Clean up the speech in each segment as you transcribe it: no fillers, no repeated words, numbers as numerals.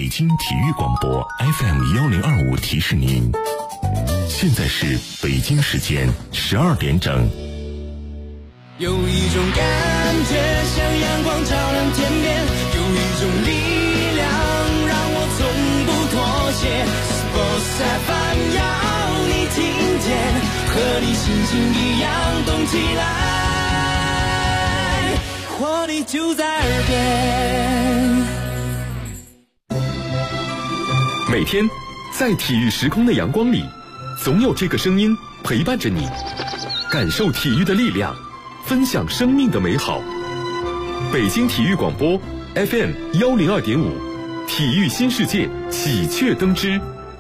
北京体育广播 FM1025提示您，现在是北京时间12点整。 有一种感觉像阳光照亮天边，有一种力量让我从不妥协。Sports FM 要你听见，和你心情一样动起来，活力就在耳边。 每天在体育时空的阳光里，总有这个声音陪伴着你，感受体育的力量，分享生命的美好。北京体育广播 FM102.5，体育新世界喜鹊登枝。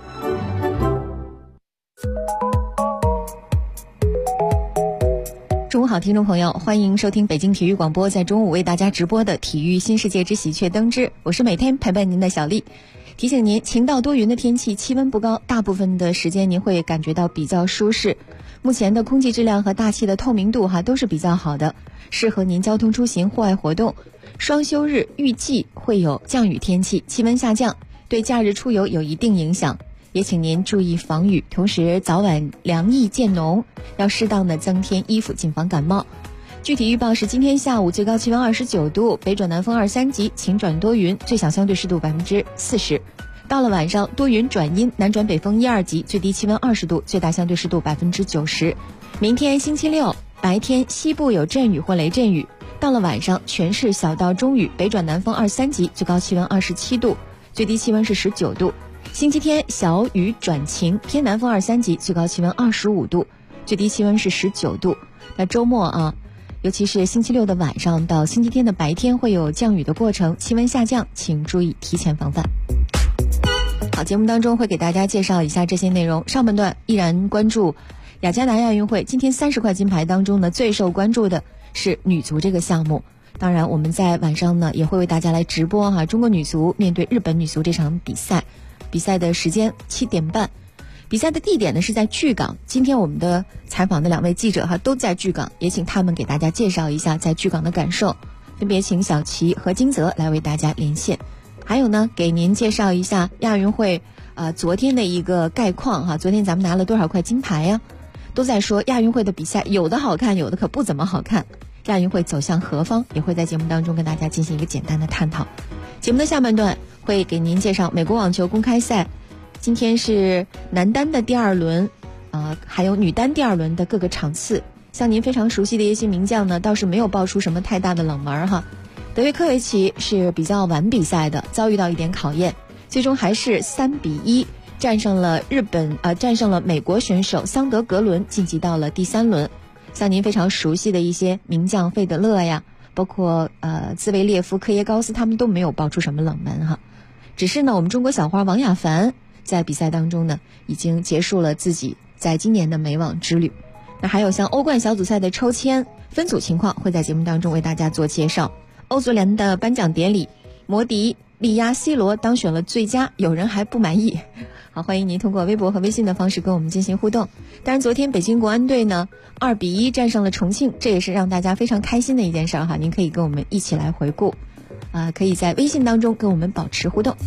中午好，听众朋友，欢迎收听北京体育广播在中午为大家直播的体育新世界之喜鹊登枝，我是每天陪伴您的小丽。提醒您，晴到多云的天气，气温不高，大部分的时间您会感觉到比较舒适。目前的空气质量和大气的透明度都是比较好的，适合您交通出行、户外活动。双休日预计会有降雨天气，气温下降，对假日出游有一定影响，也请您注意防雨，同时早晚凉意渐浓，要适当的增添衣服，谨防感冒。具体预报是今天下午最高气温29度，北转南风2、3级，晴转多云，最小相对湿度40%。到了晚上多云转阴，南转北风1、2级，最低气温20度，最大相对湿度90%。明天星期六白天西部有阵雨或雷阵雨，到了晚上全市小到中雨，北转南风2、3级，最高气温27度，最低气温是19度。星期天小雨转晴，偏南风2、3级，最高气温25度，最低气温是19度。那周末尤其是星期六的晚上到星期天的白天会有降雨的过程，气温下降，请注意提前防范。好，节目当中会给大家介绍一下这些内容。上半段依然关注雅加达亚运会，今天30块金牌当中呢，最受关注的是女足这个项目。当然我们在晚上呢也会为大家来直播中国女足面对日本女足这场比赛，比赛的时间7点半，比赛的地点呢是在巨港。今天我们的采访的2位记者都在巨港，也请他们给大家介绍一下在巨港的感受。分别请小齐和金泽来为大家连线。还有呢，给您介绍一下亚运会昨天的一个概况昨天咱们拿了多少块金牌呀？都在说亚运会的比赛有的好看，有的可不怎么好看。亚运会走向何方，也会在节目当中跟大家进行一个简单的探讨。节目的下半段会给您介绍美国网球公开赛，今天是男单的第2轮，还有女单第2轮的各个场次。像您非常熟悉的一些名将呢，倒是没有爆出什么太大的冷门德约科维奇是比较晚比赛的，遭遇到一点考验，最终还是3-1战胜了战胜了美国选手桑德格伦，晋级到了第3轮。像您非常熟悉的一些名将费德勒呀，包括兹维列夫、科耶高斯，他们都没有爆出什么冷门只是呢，我们中国小花王雅凡在比赛当中呢，已经结束了自己在今年的美网之旅。那还有像欧冠小组赛的抽签分组情况，会在节目当中为大家做介绍。欧足联的颁奖典礼，摩迪力压 C 罗当选了最佳，有人还不满意。好，欢迎您通过微博和微信的方式跟我们进行互动。当然昨天北京国安队呢2-1战胜了重庆，这也是让大家非常开心的一件事您可以跟我们一起来回顾可以在微信当中跟我们保持互动。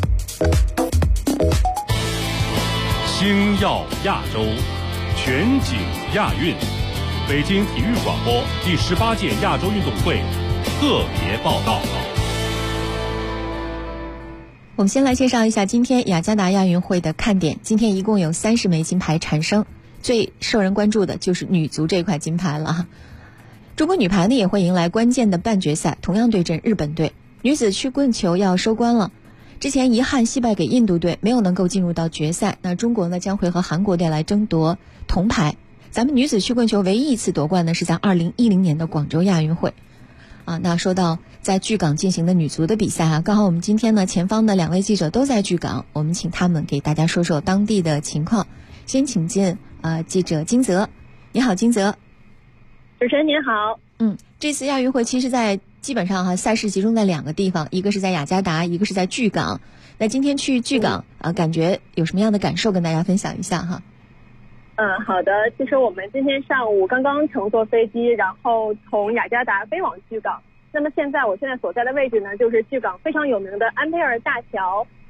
星耀亚洲，全景亚运，北京体育广播第18届亚洲运动会特别报道。 我们先来介绍一下今天雅加达亚运会的看点。今天一共有30枚金牌产生，最受人关注的就是女足这块金牌了中国女排呢也会迎来关键的半决赛，同样对阵日本队。女子曲棍球要收官了，之前遗憾惜败给印度队，没有能够进入到决赛。那中国呢将会和韩国队来争夺铜牌。咱们女子曲棍球唯一一次夺冠呢是在2010年的广州亚运会那说到在巨港进行的女足的比赛刚好我们今天呢前方的2位记者都在巨港，我们请他们给大家说说当地的情况。先请进记者金泽。你好，金泽。 主持人您好。 这次亚运会其实在基本上赛事集中在2个地方，一个是在雅加达，一个是在巨港。那今天去巨港感觉有什么样的感受跟大家分享一下好的。其实我们今天上午刚刚乘坐飞机，然后从雅加达飞往巨港。那么我现在所在的位置呢，就是巨港非常有名的安佩尔大桥。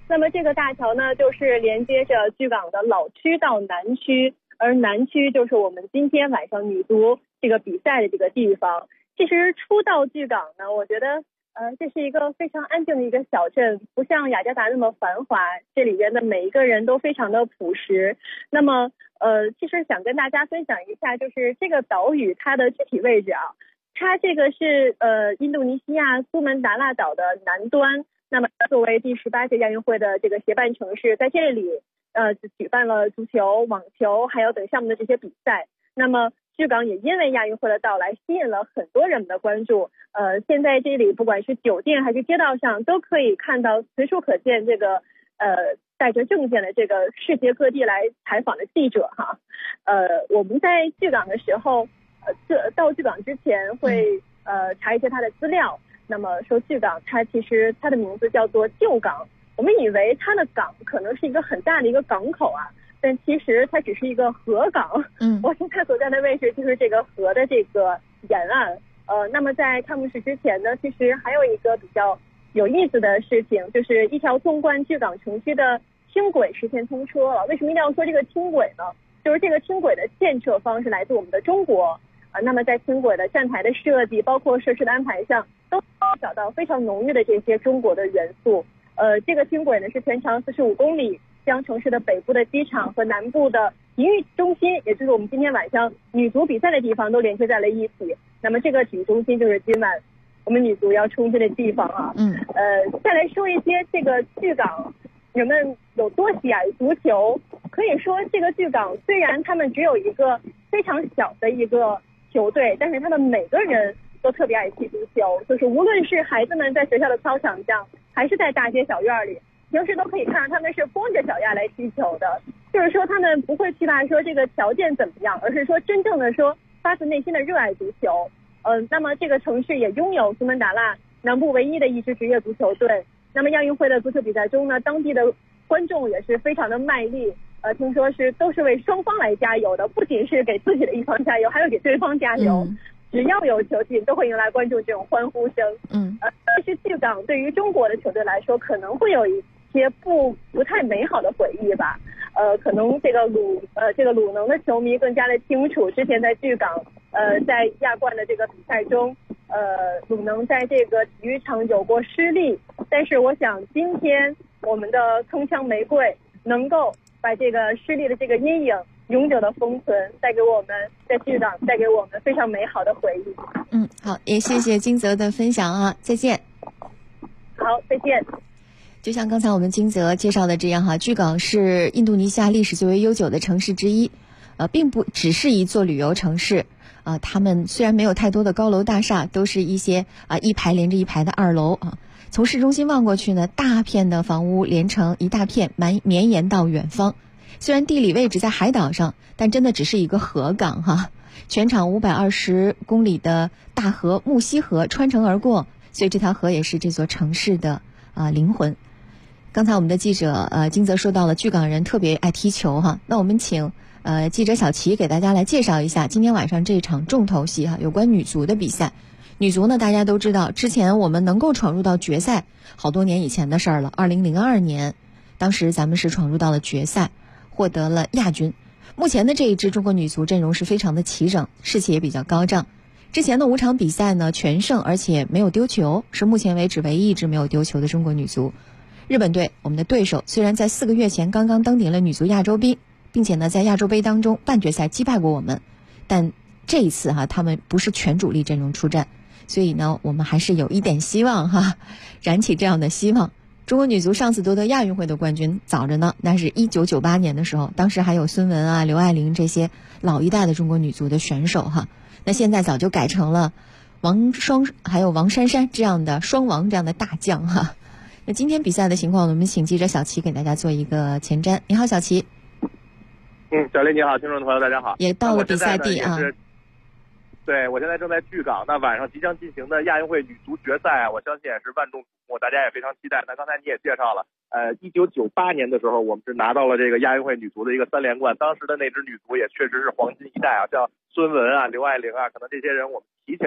那么这个大桥呢，就是连接着巨港的老区到南区，而南区就是我们今天晚上女足这个比赛的这个地方。其实初到巨港呢，我觉得这是一个非常安静的一个小镇，不像雅加达那么繁华，这里边的每一个人都非常的朴实。那么其实想跟大家分享一下，就是这个岛屿它的具体位置啊，它这个是印度尼西亚苏门答腊岛的南端。那么作为第18届亚运会的这个协办城市，在这里举办了足球、网球还有等项目的这些比赛。那么巨港也因为亚运会的到来，吸引了很多人们的关注。现在这里不管是酒店还是街道上，都可以看到随处可见这个带着证件的这个世界各地来采访的记者哈。我们在巨港的时候，到巨港之前会查一些它的资料。那么说巨港，它其实它的名字叫做旧港，我们以为它的港可能是一个很大的一个港口啊，但其实它只是一个河港。我现在所在的位置就是这个河的这个沿岸。那么在开幕式之前呢，其实还有一个比较有意思的事情，就是一条纵贯巨港城区的轻轨实现通车了。为什么一定要说这个轻轨呢？就是这个轻轨的建设方是来自我们的中国。那么在轻轨的站台的设计，包括设施的安排上，都找到非常浓郁的这些中国的元素。这个轻轨呢是全长45公里，将城市的北部的机场和南部的体育中心，也就是我们今天晚上女足比赛的地方，都连接在了一起。那么这个体育中心就是今晚我们女足要冲击的地方啊。再来说一些这个巨港人们有多喜爱足球。可以说这个巨港虽然他们只有一个非常小的一个球队，但是他们每个人都特别爱踢足球，就是无论是孩子们在学校的操场上，还是在大街小院里，平时都可以看到他们是光着脚丫来踢球的。就是说他们不会期待说这个条件怎么样，而是说真正的说发自内心的热爱足球。那么这个城市也拥有苏门答腊南部唯一的一支职业足球队。那么亚运会的足球比赛中呢，当地的观众也是非常的卖力。听说都是为双方来加油的，不仅是给自己的一方加油，还有给对方加油。只要有球进，都会迎来观众这种欢呼声。其实巨港对于中国的球队来说，可能会有一些不太美好的回忆吧。可能这个鲁能的球迷更加的清楚，之前在巨港在亚冠的这个比赛中，鲁能在这个体育场有过失利。但是我想今天我们的铿锵玫瑰能够把这个失利的这个阴影永久的封存，带给我们在巨港带给我们非常美好的回忆。 好，也谢谢金泽的分享啊，再见。 好，再见。 就像刚才我们金泽介绍的这样哈，巨港是印度尼西亚历史最为悠久的城市之一，并不只是一座旅游城市。他们虽然没有太多的高楼大厦，都是一些一排连着一排的二楼啊。从市中心望过去呢，大片的房屋连成一大片，绵延到远方。虽然地理位置在海岛上，但真的只是一个河港哈。全长520公里的大河木樨河穿城而过，所以这条河也是这座城市的灵魂。刚才我们的记者金泽说到了巨港人特别爱踢球哈，那我们请记者小齐给大家来介绍一下今天晚上这场重头戏哈，有关女足的比赛。女足呢，大家都知道，之前我们能够闯入到决赛，好多年以前的事儿了。2002年，当时咱们是闯入到了决赛，获得了亚军。目前的这一支中国女足阵容是非常的齐整，士气也比较高涨。之前的5场比赛呢，全胜，而且没有丢球，是目前为止唯一一支没有丢球的中国女足。日本队，我们的对手，虽然在4个月前刚刚登顶了女足亚洲杯，并且呢在亚洲杯当中半决赛击败过我们，但这一次他们不是全主力阵容出战。所以呢，我们还是有一点希望哈，燃起这样的希望。中国女足上次夺得亚运会的冠军早着呢，那是1998年的时候，当时还有孙雯刘爱玲这些老一代的中国女足的选手哈。那现在早就改成了王霜还有王珊珊这样的双王这样的大将哈。那今天比赛的情况，我们请记者小齐给大家做一个前瞻。你好，小齐。 小丽你好，听众朋友大家好。 也到了比赛地啊。 对，我现在正在巨港，那晚上即将进行的亚运会女足决赛，我相信也是万众瞩目，大家也非常期待。那刚才你也介绍了，1998年的时候，我们是拿到了这个亚运会女足的一个3连冠，当时的那支女足也确实是黄金一代啊，像孙雯刘爱玲可能这些人我们提起来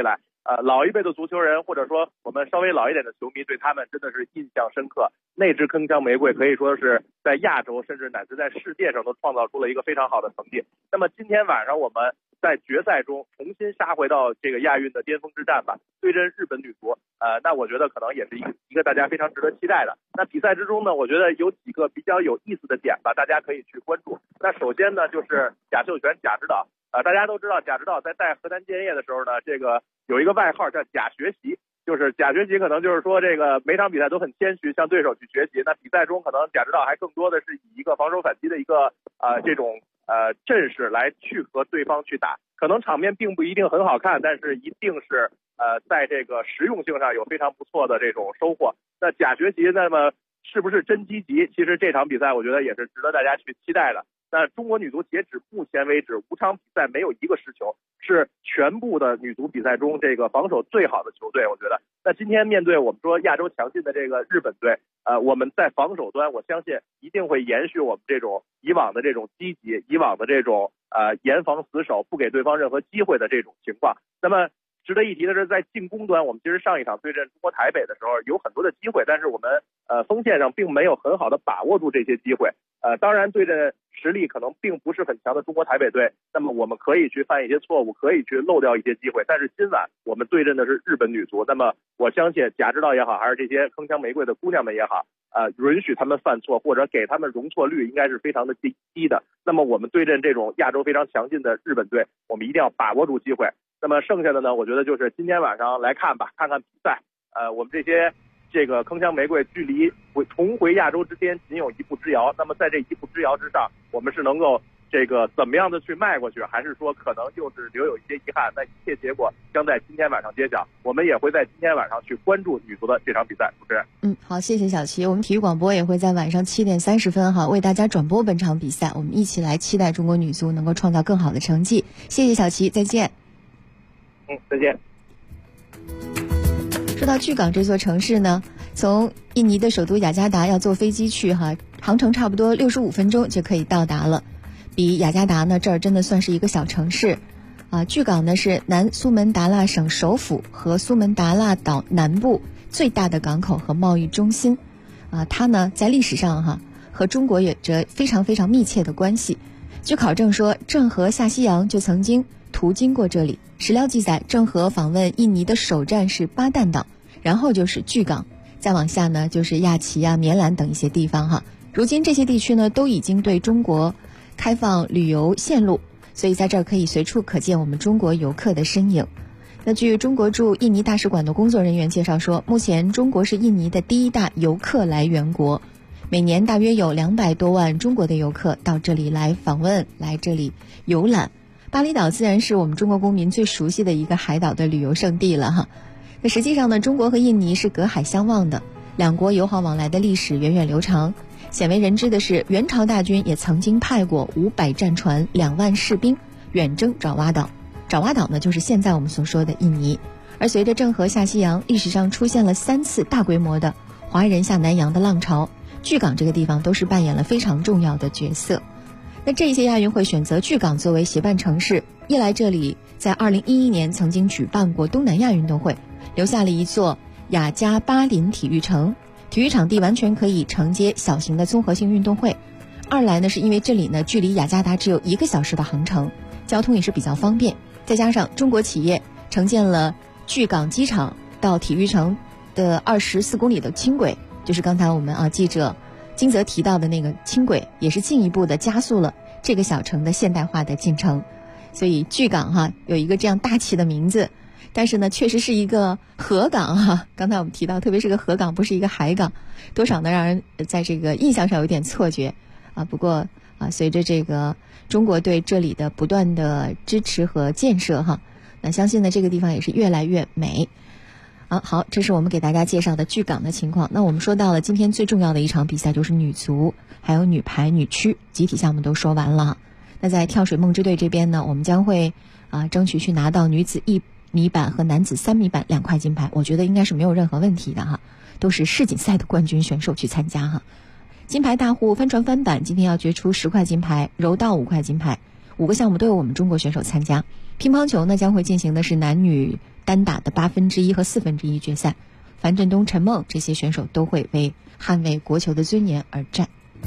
老一辈的足球人或者说我们稍微老一点的球迷对他们真的是印象深刻。那支铿锵玫瑰可以说是在亚洲甚至乃至在世界上都创造出了一个非常好的成绩。那么今天晚上我们在决赛中重新杀回到这个亚运的巅峰之战吧，对阵日本女足，那我觉得可能也是一个大家非常值得期待的。那比赛之中呢，我觉得有几个比较有意思的点吧，大家可以去关注。那首先呢，就是贾秀全贾指导，大家都知道贾指导在带河南建业的时候呢，这个有一个外号叫贾学习。就是贾学习可能就是说这个每场比赛都很谦虚，向对手去学习。那比赛中可能贾指导还更多的是以一个防守反击的一个这种阵势来去和对方去打，可能场面并不一定很好看，但是一定是在这个实用性上有非常不错的这种收获。那贾学习那么是不是真积极？其实这场比赛我觉得也是值得大家去期待的。那中国女足截止目前为止5场比赛没有一个失球，是全部的女足比赛中这个防守最好的球队，我觉得。那今天面对我们说亚洲强劲的这个日本队，我们在防守端我相信一定会延续我们这种以往的这种积极，以往的这种严防死守，不给对方任何机会的这种情况。那么值得一提的是，在进攻端，我们其实上一场对阵中国台北的时候有很多的机会，但是我们锋线上并没有很好的把握住这些机会。当然对阵实力可能并不是很强的中国台北队，那么我们可以去犯一些错误，可以去漏掉一些机会。但是今晚我们对阵的是日本女足，那么我相信贾指导也好，还是这些铿锵玫瑰的姑娘们也好，允许他们犯错或者给他们容错率应该是非常的低的。那么我们对阵这种亚洲非常强劲的日本队，我们一定要把握住机会。那么剩下的呢，我觉得就是今天晚上来看吧，看看比赛。我们这个铿锵玫瑰距离重回亚洲之巅仅有一步之遥。那么在这一步之遥之上，我们是能够这个怎么样的去迈过去，还是说可能又是留有一些遗憾？那一切结果将在今天晚上揭晓。我们也会在今天晚上去关注女足的这场比赛。主持人， 好，谢谢小齐。我们体育广播也会在晚上7点30分为大家转播本场比赛。我们一起来期待中国女足能够创造更好的成绩。谢谢小齐，再见。 再见。 说到巨港这座城市呢，从印尼的首都雅加达要坐飞机去航程差不多65分钟就可以到达了。比雅加达呢这儿真的算是一个小城市巨港呢是南苏门答腊省首府和苏门答腊岛南部最大的港口和贸易中心它呢在历史上和中国有着非常非常密切的关系。据考证说，郑和下西洋就曾经途经过这里。史料记载，郑和访问印尼的首站是巴旦岛，然后就是巨港，再往下呢就是亚齐棉兰等一些地方如今这些地区呢都已经对中国开放旅游线路，所以在这儿可以随处可见我们中国游客的身影。那据中国驻印尼大使馆的工作人员介绍说，目前中国是印尼的第一大游客来源国，每年大约有200多万中国的游客到这里来访问，来这里游览。巴厘岛自然是我们中国公民最熟悉的一个海岛的旅游胜地了那实际上呢，中国和印尼是隔海相望的，两国友好往来的历史源远流长。鲜为人知的是，元朝大军也曾经派过500战船、2万士兵远征爪哇岛。爪哇岛呢，就是现在我们所说的印尼。而随着郑和下西洋，历史上出现了3次大规模的华人下南洋的浪潮，巨港这个地方都是扮演了非常重要的角色。那这些亚运会选择巨港作为协办城市，一来这里在2011年曾经举办过东南亚运动会，留下了一座雅加巴林体育城，体育场地完全可以承接小型的综合性运动会。二来呢，是因为这里呢距离雅加达只有1个小时的航程，交通也是比较方便，再加上中国企业承建了巨港机场到体育城的24公里的轻轨，就是刚才我们记者金泽提到的那个轻轨，也是进一步的加速了这个小城的现代化的进程。所以巨港有一个这样大气的名字，但是呢确实是一个河港刚才我们提到，特别是个河港，不是一个海港，多少呢让人在这个印象上有点错觉不过随着这个中国对这里的不断的支持和建设那相信呢这个地方也是越来越美好，这是我们给大家介绍的巨港的情况。那我们说到了今天最重要的一场比赛，就是女足还有女排、女区集体项目都说完了。那在跳水梦之队这边呢，我们将会争取去拿到女子1米板和男子3米板2块金牌，我觉得应该是没有任何问题的都是世锦赛的冠军选手去参加金牌大户帆船翻板今天要决出10块金牌，柔道5块金牌，5个项目都有我们中国选手参加。乒乓球呢将会进行的是男女单打的1/8和1/4决赛，樊振东、陈梦这些选手都会为捍卫国球的尊严而战。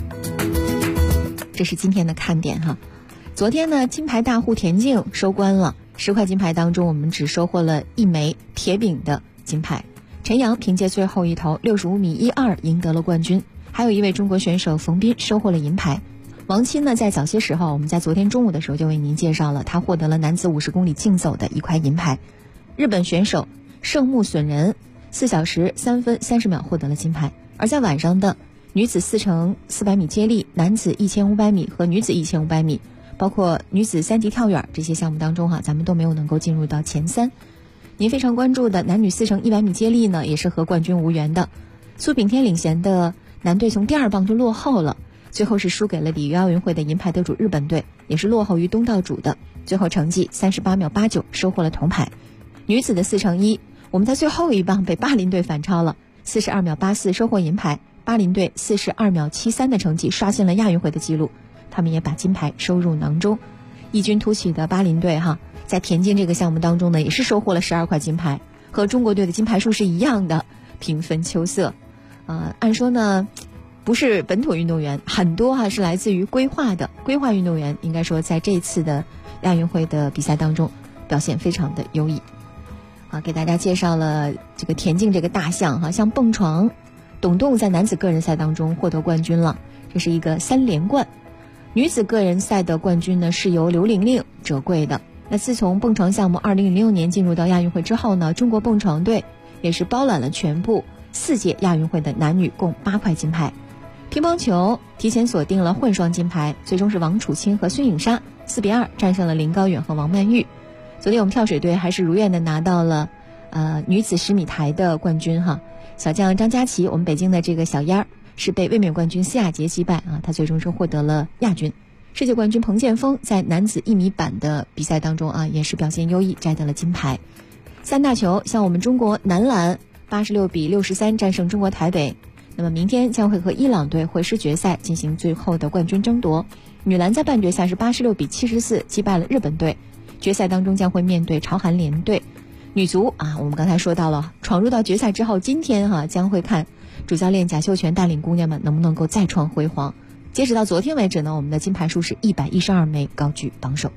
这是今天的看点哈。昨天呢，金牌大户田径收官了，10块金牌当中，我们只收获了1枚铁饼的金牌。陈阳凭借最后一头65米12赢得了冠军，还有一位中国选手冯彬收获了银牌。王钦呢，在早些时候，我们在昨天中午的时候就为您介绍了，他获得了男子50公里竞走的1块银牌。日本选手胜木隼人4小时3分30秒获得了金牌。而在晚上的女子4×400米接力、男子1500米和女子1500米，包括女子3级跳远这些项目当中咱们都没有能够进入到前3。您非常关注的男女4×100米接力呢，也是和冠军无缘的。苏炳添领衔的男队从第2棒就落后了，最后是输给了里约奥运会的银牌得主日本队，也是落后于东道主的，最后成绩38秒89收获了铜牌。女子的4×1，我们在最后一棒被巴林队反超了，42秒84收获银牌。巴林队42秒73的成绩刷新了亚运会的记录，他们也把金牌收入囊中。异军突起的巴林队在田径这个项目当中呢，也是收获了12块金牌，和中国队的金牌数是一样的，平分秋色。按说呢，不是本土运动员，很多是来自于规划运动员，应该说在这次的亚运会的比赛当中表现非常的优异。给大家介绍了这个田径这个大项像蹦床，董栋在男子个人赛当中获得冠军了，这是一个3连冠。女子个人赛的冠军呢是由刘玲玲折桂的。那自从蹦床项目2006年进入到亚运会之后呢，中国蹦床队也是包揽了全部4届亚运会的男女共8块金牌。乒乓球提前锁定了混双金牌，最终是王楚钦和孙颖莎4-2战胜了林高远和王曼玉。昨天我们跳水队还是如愿的拿到了女子10米台的冠军小将张佳琪，我们北京的这个小燕儿是被卫冕冠军施亚杰击败他最终是获得了亚军。世界冠军彭建锋在男子1米板的比赛当中也是表现优异，摘得了金牌。3大球，像我们中国男篮86比63战胜中国台北，那么明天将会和伊朗队会师决赛进行最后的冠军争夺。女篮在半决赛是86比74击败了日本队，决赛当中将会面对朝韩联队。女足我们刚才说到了，闯入到决赛之后，今天将会看主教练贾秀全带领姑娘们能不能够再创辉煌。截止到昨天为止呢，我们的金牌数是112枚，高居榜首。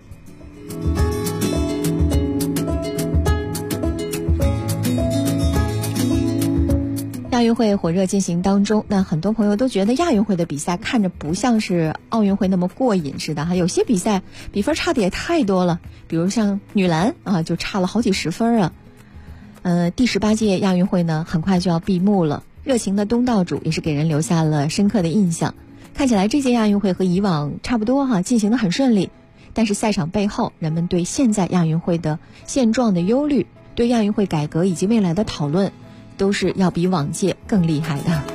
亚运会火热进行当中，那很多朋友都觉得亚运会的比赛看着不像是奥运会那么过瘾似的有些比赛比分差的也太多了，比如像女篮就差了好几十分第18届亚运会呢很快就要闭幕了，热情的东道主也是给人留下了深刻的印象。看起来这届亚运会和以往差不多进行得很顺利，但是赛场背后人们对现在亚运会的现状的忧虑，对亚运会改革以及未来的讨论都是要比往届更厉害的。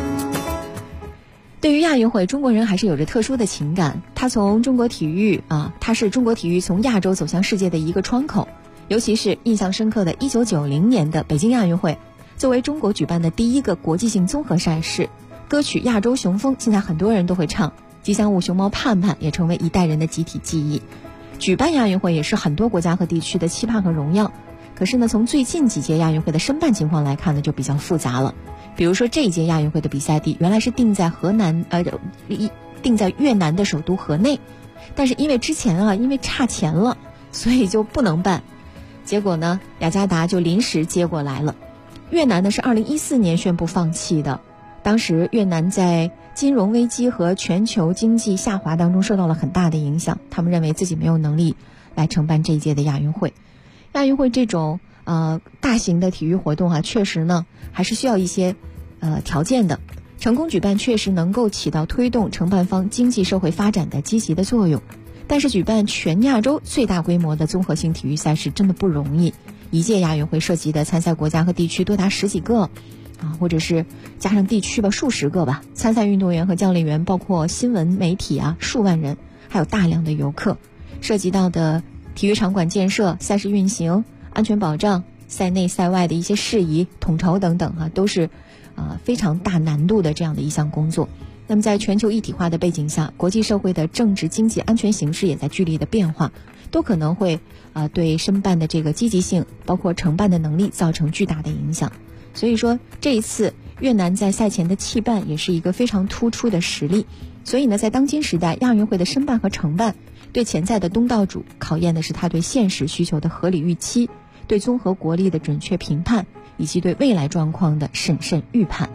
对于亚运会，中国人还是有着特殊的情感，它从中国体育它是中国体育从亚洲走向世界的一个窗口。尤其是印象深刻的1990年的北京亚运会，作为中国举办的第一个国际性综合赛事，歌曲《亚洲雄风》现在很多人都会唱，吉祥物熊猫盼盼也成为一代人的集体记忆。举办亚运会也是很多国家和地区的期盼和荣耀。可是呢，从最近几届亚运会的申办情况来看呢，就比较复杂了。比如说这一届亚运会的比赛地原来是定在越南的首都河内，但是因为之前因为差钱了，所以就不能办。结果呢，雅加达就临时接过来了。越南呢是2014年宣布放弃的，当时越南在金融危机和全球经济下滑当中受到了很大的影响，他们认为自己没有能力来承办这一届的亚运会。亚运会这种大型的体育活动确实呢还是需要一些条件的，成功举办确实能够起到推动承办方经济社会发展的积极的作用。但是举办全亚洲最大规模的综合性体育赛事真的不容易，一届亚运会涉及的参赛国家和地区多达10几个或者是加上地区吧数十个吧，参赛运动员和教练员包括新闻媒体数万人，还有大量的游客，涉及到的体育场馆建设、赛事运行、安全保障、赛内赛外的一些事宜、统筹等等都是非常大难度的这样的一项工作。那么在全球一体化的背景下，国际社会的政治经济安全形势也在剧烈的变化， 都可能会对申办的这个积极性，包括承办的能力造成巨大的影响。所以说这一次越南在赛前的弃办也是一个非常突出的实例。所以呢，在当今时代，亚运会的申办和承办对潜在的东道主考验的是他对现实需求的合理预期，对综合国力的准确评判，以及对未来状况的审慎预判。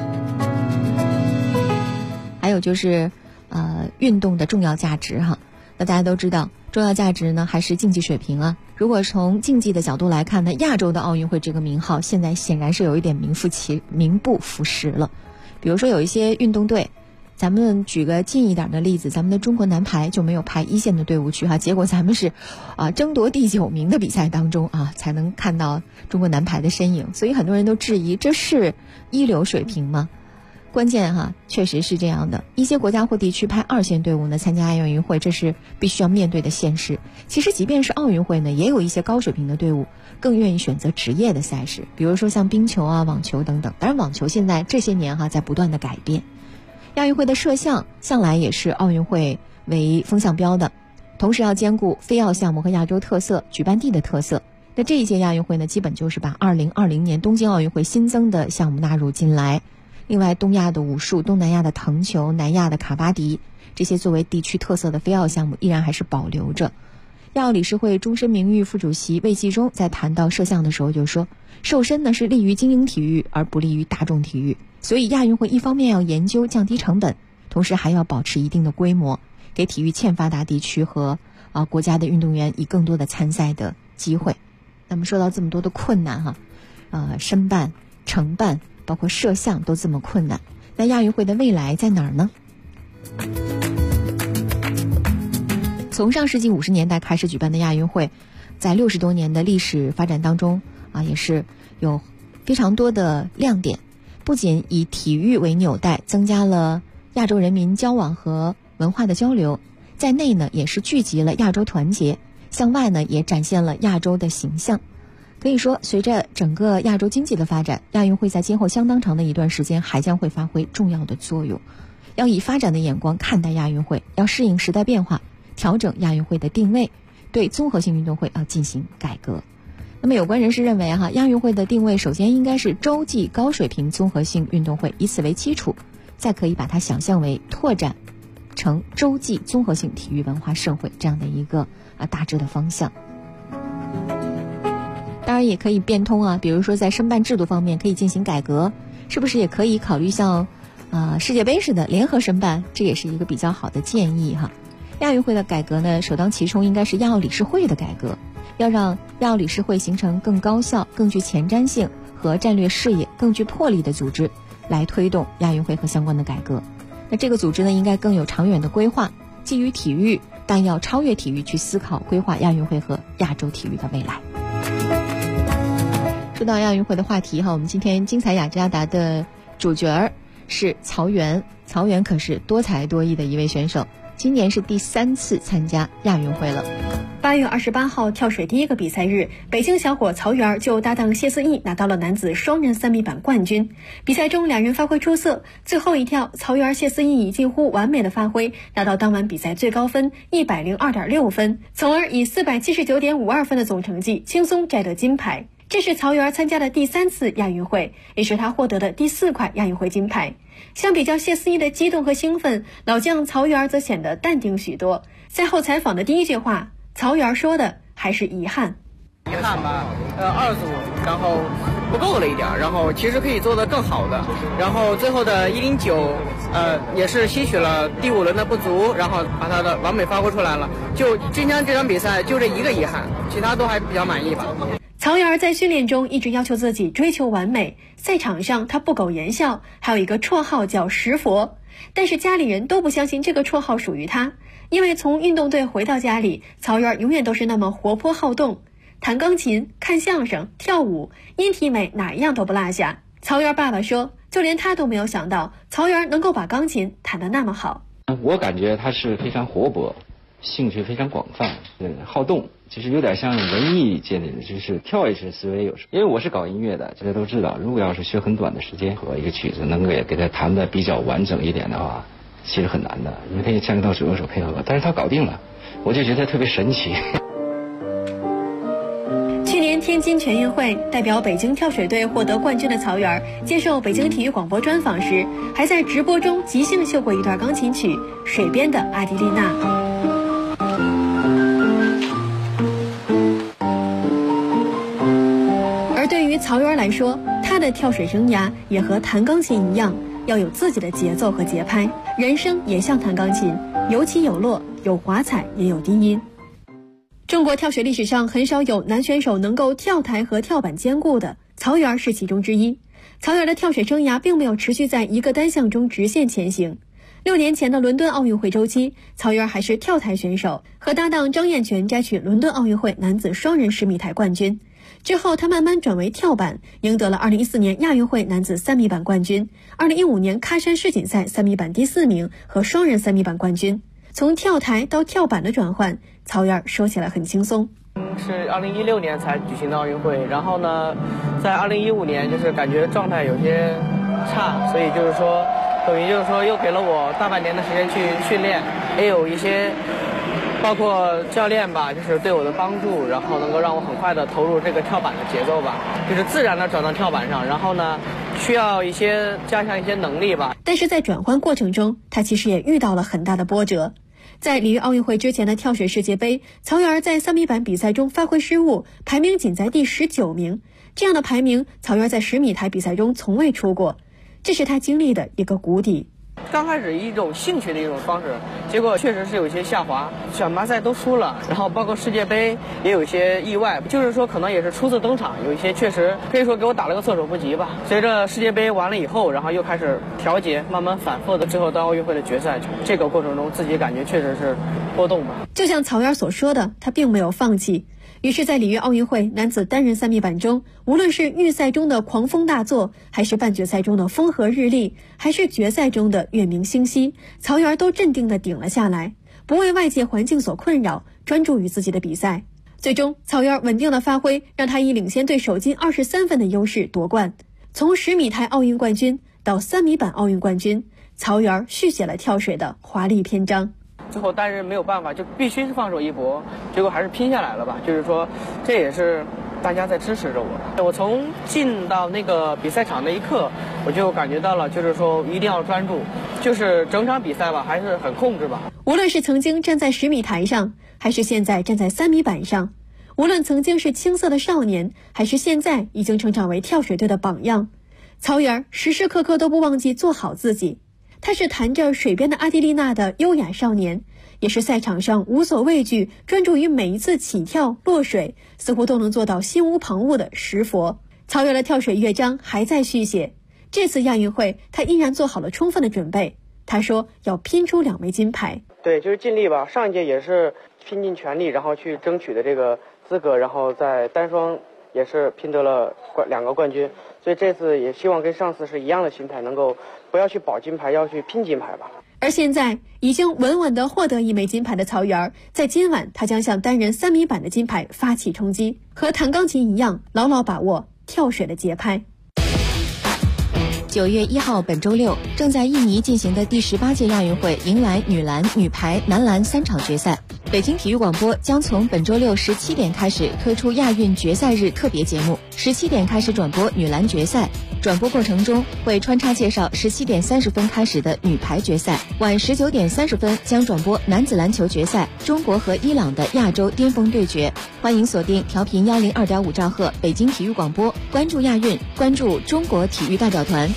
还有就是运动的重要价值哈。那大家都知道，重要价值呢还是竞技水平啊。如果从竞技的角度来看呢，亚洲的奥运会这个名号现在显然是有一点名不符实了。比如说有一些运动队，咱们举个近一点的例子，咱们的中国男排就没有派一线的队伍去哈，结果咱们是争夺第9名的比赛当中才能看到中国男排的身影。所以很多人都质疑，这是一流水平吗？关键确实是这样的。一些国家或地区派2线队伍呢参加亚运会，这是必须要面对的现实。其实即便是奥运会呢，也有一些高水平的队伍更愿意选择职业的赛事，比如说像冰球网球等等。当然网球现在这些年在不断的改变。亚运会的摄像向来也是奥运会为风向标的，同时要兼顾非奥项目和亚洲特色、举办地的特色。那这一届亚运会呢，基本就是把2020年东京奥运会新增的项目纳入进来。另外，东亚的武术、东南亚的藤球、南亚的卡巴迪，这些作为地区特色的非奥项目依然还是保留着。亚奥理事会终身名誉副主席魏纪中在谈到摄像的时候就说，瘦身呢是利于精英体育而不利于大众体育，所以亚运会一方面要研究降低成本，同时还要保持一定的规模，给体育欠发达地区和国家的运动员以更多的参赛的机会。那么说到这么多的困难申办、承办包括摄像都这么困难，那亚运会的未来在哪儿呢？从上世纪50年代开始举办的亚运会，在60多年的历史发展当中也是有非常多的亮点。不仅以体育为纽带，增加了亚洲人民交往和文化的交流，在内呢也是聚集了亚洲团结，向外呢也展现了亚洲的形象。可以说，随着整个亚洲经济的发展，亚运会在今后相当长的一段时间还将会发挥重要的作用。要以发展的眼光看待亚运会，要适应时代变化，调整亚运会的定位，对综合性运动会要进行改革。那么有关人士认为亚运会的定位首先应该是洲际高水平综合性运动会，以此为基础，再可以把它想象为拓展成洲际综合性体育文化盛会这样的一个大致的方向。当然也可以变通比如说在申办制度方面可以进行改革，是不是也可以考虑像世界杯似的联合申办，这也是一个比较好的建议亚运会的改革呢，首当其冲应该是亚奥理事会的改革，要让亚奥理事会形成更高效、更具前瞻性和战略视野、更具魄力的组织，来推动亚运会和相关的改革。那这个组织呢，应该更有长远的规划，基于体育，但要超越体育去思考规划亚运会和亚洲体育的未来。说到亚运会的话题我们今天精彩雅加达的主角是曹缘。曹缘可是多才多艺的一位选手，今年是第3次参加亚运会了。 8月28号跳水第一个比赛日，北京小伙曹缘就搭档谢思义拿到了男子双人3米板冠军。比赛中两人发挥出色，最后一跳，曹缘谢思义以近乎完美的发挥拿到当晚比赛最高分 102.6 分，从而以 479.52 分的总成绩轻松摘得金牌。这是曹缘参加的第3次亚运会，也是他获得的第4块亚运会金牌。相比较谢思义的激动和兴奋，老将曹缘则显得淡定许多。赛后采访的第一句话，曹缘说的还是遗憾。 遗憾吧，2组然后不够了一点，然后其实可以做得更好的，然后最后的109也是吸取了第5轮的不足，然后把他的完美发挥出来了。就今天这场比赛就这一个遗憾，其他都还比较满意吧。 曹缘在训练中一直要求自己追求完美，赛场上他不苟言笑，还有一个绰号叫石佛。但是家里人都不相信这个绰号属于他，因为从运动队回到家里，曹缘永远都是那么活泼好动，弹钢琴、看相声、跳舞，音体美哪一样都不落下。曹缘爸爸说，就连他都没有想到曹缘能够把钢琴弹得那么好。 我感觉他是非常活泼，兴趣非常广泛，好动，其实有点像文艺界的人，就是跳跃式思维。有时因为我是搞音乐的，大家都知道，如果要是学很短的时间和一个曲子能够给他弹得比较完整一点的话，其实很难的，因为他也牵扯到所有手配合，但是他搞定了。 我就觉得特别神奇。 去年天津全运会，代表北京跳水队获得冠军的曹原接受北京体育广播专访时，还在直播中即兴秀过一段钢琴曲《水边的阿迪丽娜》。而对于曹原来说，他的跳水生涯也和弹钢琴一样，要有自己的节奏和节拍。人生也像弹钢琴，有起有落，有华彩也有低音。中国跳水历史上很少有男选手能够跳台和跳板兼顾的，曹原是其中之一。曹原的跳水生涯并没有持续在一个单项中直线前行。6年前的伦敦奥运会周期，曹原还是跳台选手，和搭档张彦泉摘取伦敦奥运会男子双人10米台冠军。之后他慢慢转为跳板，赢得了2014年亚运会男子3米板冠军，2015年喀山世锦赛3米板第4名和双人3米板冠军。从跳台到跳板的转换，曹原说起来很轻松。 是2016年才举行的奥运会，然后呢，在2015年就是感觉状态有些差，所以就是说，等于就是说又给了我大半年的时间去训练，也有一些包括教练吧，就是对我的帮助，然后能够让我很快的投入这个跳板的节奏吧，就是自然的转到跳板上，然后呢，需要加强一些能力吧。 但是在转换过程中，他其实也遇到了很大的波折。在里约奥运会之前的跳水世界杯，曹原在3米板比赛中发挥失误，排名仅在第19名。这样的排名，曹原在10米台比赛中从未出过，这是他经历的一个谷底。 刚开始一种兴趣的一种方式，结果确实是有一些下滑，选拔赛都输了，然后包括世界杯也有一些意外，就是说可能也是初次登场，有一些确实可以说给我打了个措手不及吧。随着世界杯完了以后，然后又开始调节，慢慢反复的，最后到奥运会的决赛，这个过程中自己感觉确实是波动吧。 就像曹原所说的，他并没有放弃。于是在里约奥运会男子单人3米板中，无论是预赛中的狂风大作，还是半决赛中的风和日丽，还是决赛中的月明星稀，曹原都镇定地顶了下来，不为外界环境所困扰，专注于自己的比赛。最终曹原稳定的发挥让他以领先对手近23分的优势夺冠。从10米台奥运冠军到3米板奥运冠军，曹原续写了跳水的华丽篇章。 最后单人没有办法，就必须是放手一搏，结果还是拼下来了吧。就是说，这也是大家在支持着我。我从进到那个比赛场那一刻，我就感觉到了，就是说一定要专注，就是整场比赛吧，还是很控制吧。 无论是曾经站在10米台上，还是现在站在3米板上，无论曾经是青涩的少年，还是现在已经成长为跳水队的榜样，曹原时时刻刻都不忘记做好自己。他是弹着水边的阿蒂丽娜的优雅少年，也是赛场上无所畏惧，专注于每一次起跳落水，似乎都能做到心无旁骛的石佛。曹原的跳水乐章还在续写，这次亚运会他依然做好了充分的准备。他说要拼出2枚金牌。 对，就是尽力吧。上一届也是拼尽全力，然后去争取的这个资格，然后在单双也是拼得了2个冠军，所以这次也希望跟上次是一样的心态，能够不要去保金牌，要去拼金牌吧。 而现在已经稳稳地获得1枚金牌的曹原，在今晚他将向单人3米板的金牌发起冲击，和弹钢琴一样，牢牢把握跳水的节拍。 9月1号本周六，正在印尼进行的第18届亚运会迎来女篮、女排、男篮3场决赛。北京体育广播将从本周六17点开始推出亚运决赛日特别节目，17点开始转播女篮决赛。转播过程中会穿插介绍17点30分开始的女排决赛，晚19点30分将转播男子篮球决赛，中国和伊朗的亚洲巅峰对决。欢迎锁定调频102.5兆赫北京体育广播，关注亚运，关注中国体育代表团。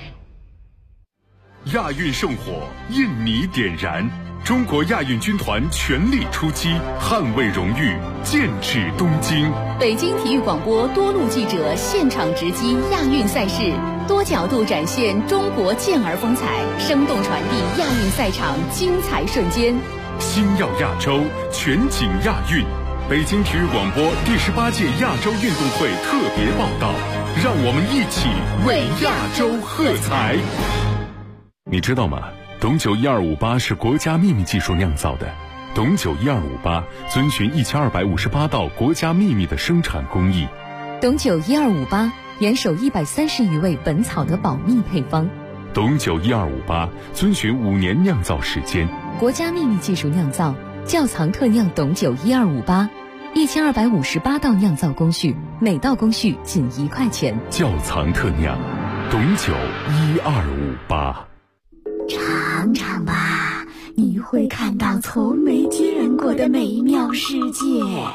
亚运圣火，印尼点燃，中国亚运军团全力出击，捍卫荣誉，剑指东京。 北京体育广播多路记者现场直击亚运赛事，多角度展现中国健儿风采，生动传递亚运赛场精彩瞬间。 星耀亚洲，全景亚运。北京体育广播第18届亚洲运动会特别报道，让我们一起为亚洲喝彩。你知道吗？董酒1258是国家秘密技术酿造的。董酒1258遵循1258道国家秘密的生产工艺。 董酒1258严守130余味本草的保密配方。 董酒1258遵循5年酿造时间， 国家秘密技术酿造， 窖藏特酿董酒1258，1258道酿造工序，每道工序仅1块钱。 窖藏特酿董酒1258。 尝尝吧，你会看到从没见过的美妙世界。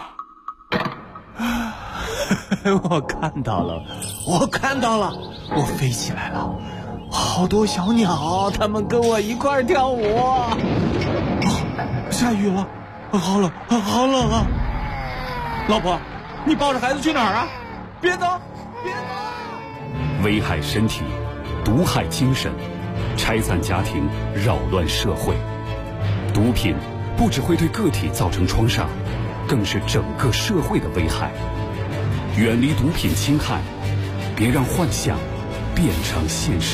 我看到了，我飞起来了，好多小鸟，它们跟我一块儿跳舞。下雨了，好冷啊！老婆，你抱着孩子去哪儿啊？别走！ 危害身体，毒害精神，拆散家庭，扰乱社会。毒品不只会对个体造成创伤，更是整个社会的危害。远离毒品侵害，别让幻想变成现实。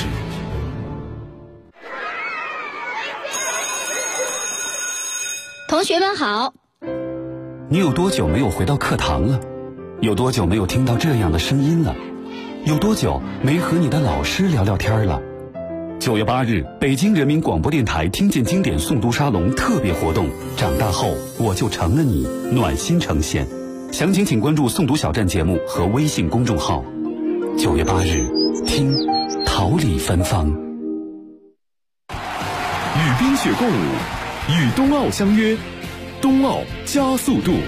同学们好。 你有多久没有回到课堂了？有多久没有听到这样的声音了？有多久没和你的老师聊聊天了？9月8日，北京人民广播电台听见经典诵读沙龙特别活动，长大后我就成了你，暖心呈现。详情请关注诵读小站节目和微信公众号。9月8日，听桃李芬芳。 与冰雪共舞，与冬奥相约，冬奥加速度。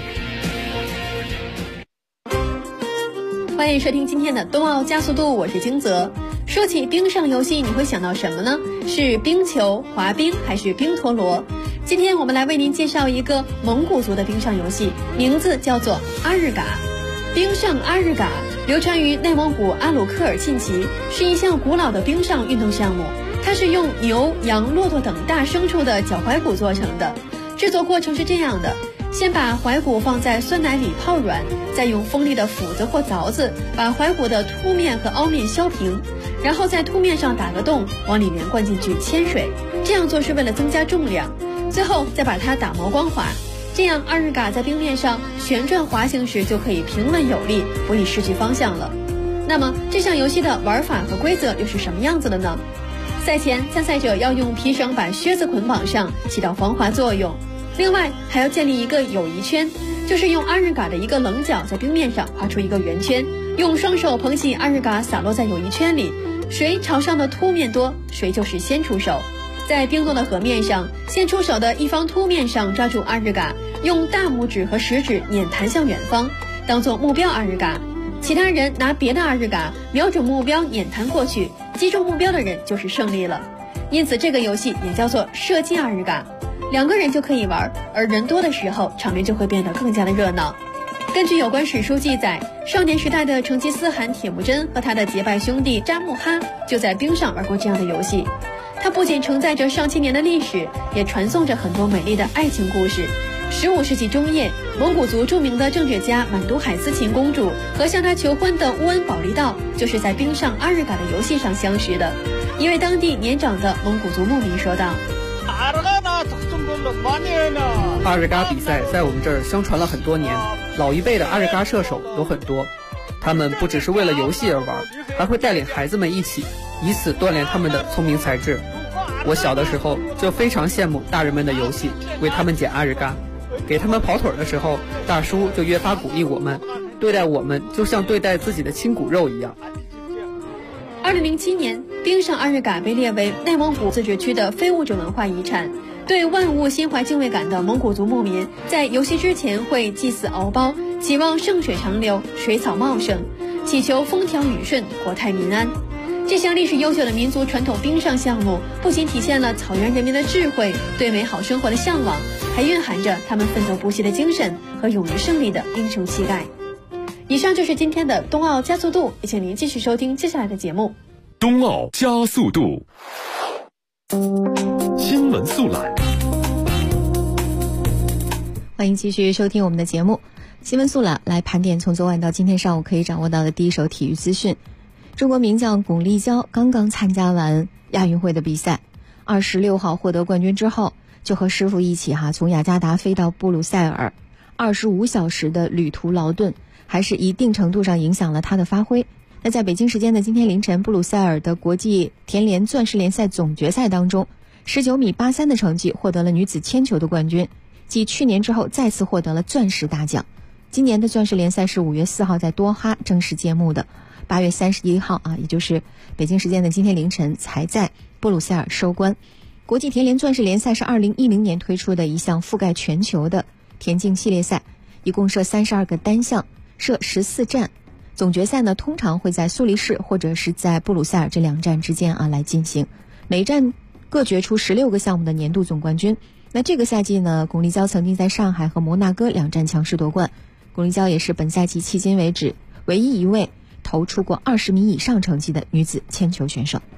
欢迎收听今天的冬奥加速度，我是金泽。说起冰上游戏，你会想到什么呢？是冰球、滑冰还是冰陀螺？今天我们来为您介绍一个蒙古族的冰上游戏，名字叫做阿日嘎。冰上阿日嘎流传于内蒙古阿鲁克尔沁旗，是一项古老的冰上运动项目。它是用牛、羊、骆驼等大牲畜的脚踝骨做成的。制作过程是这样的：先把踝骨放在酸奶里泡软，再用锋利的斧子或凿子把踝骨的凸面和凹面削平，然后在凸面上打个洞，往里面灌进去铅水。这样做是为了增加重量。最后再把它打磨光滑，这样阿日嘎在冰面上旋转滑行时就可以平稳有力，不易失去方向了。那么这项游戏的玩法和规则又是什么样子的呢？赛前参赛者要用皮绳把靴子捆绑上，起到防滑作用。另外还要建立一个友谊圈，就是用阿日嘎的一个棱角在冰面上画出一个圆圈，用双手捧起阿日嘎洒落在友谊圈里，谁朝上的凸面多，谁就是先出手。在冰冻的河面上，先出手的一方凸面上抓住阿日嘎，用大拇指和食指捻弹向远方，当做目标阿日嘎。其他人拿别的阿日嘎瞄准目标捻弹过去，击中目标的人就是胜利了。因此这个游戏也叫做射击阿日嘎，2个人就可以玩，而人多的时候场面就会变得更加的热闹。根据有关史书记载，少年时代的成吉思汗铁木真和他的结拜兄弟扎木哈就在冰上玩过这样的游戏。它不仅承载着上千年的历史，也传颂着很多美丽的爱情故事。15世纪中叶，蒙古族著名的政治家满都海斯琴公主和向她求婚的乌恩保利道就是在冰上阿日嘎的游戏上相识的。一位当地年长的蒙古族牧民说道： 阿日嘎比赛在我们这儿相传了很多年，老一辈的阿日嘎射手有很多，他们不只是为了游戏而玩，还会带领孩子们一起，以此锻炼他们的聪明才智。我小的时候就非常羡慕大人们的游戏，为他们捡阿日嘎，给他们跑腿的时候，大叔就越发鼓励我们，对待我们就像对待自己的亲骨肉一样。 2007年，冰上阿日嘎被列为内蒙古自治区的非物质文化遗产。对万物心怀敬畏感的蒙古族牧民，在游戏之前会祭祀敖包，期望圣水长流，水草茂盛，祈求风调雨顺，国泰民安。这项历史悠久的民族传统冰上项目，不仅体现了草原人民的智慧、对美好生活的向往，还蕴含着他们奋斗不息的精神和勇于胜利的英雄气概。以上就是今天的冬奥加速度，也请您继续收听接下来的节目。 冬奥加速度，新闻速览。 欢迎继续收听我们的节目新闻速览，来盘点从昨晚到今天上午可以掌握到的第一手体育资讯。中国名将巩立姣刚刚参加完亚运会的比赛，26号获得冠军之后，就和师傅一起从雅加达飞到布鲁塞尔，25小时的旅途劳顿，还是一定程度上影响了他的发挥。那在北京时间的今天凌晨，布鲁塞尔的国际田联钻石联赛总决赛当中，19米83的成绩获得了女子铅球的冠军。 继去年之后再次获得了钻石大奖。今年的钻石联赛是5月4号在多哈正式揭幕的，8月31号也就是北京时间的今天凌晨才在布鲁塞尔收官。国际田联钻石联赛是2010年推出的一项覆盖全球的田径系列赛，一共设32个单项，设14站。总决赛呢，通常会在苏黎世或者是在布鲁塞尔这2站之间来进行，每站各决出16个项目的年度总冠军。那这个赛季呢，巩立姣曾经在上海和摩纳哥2站强势夺冠。巩立姣也是本赛季迄今为止唯一一位投出过20米以上成绩的女子铅球选手。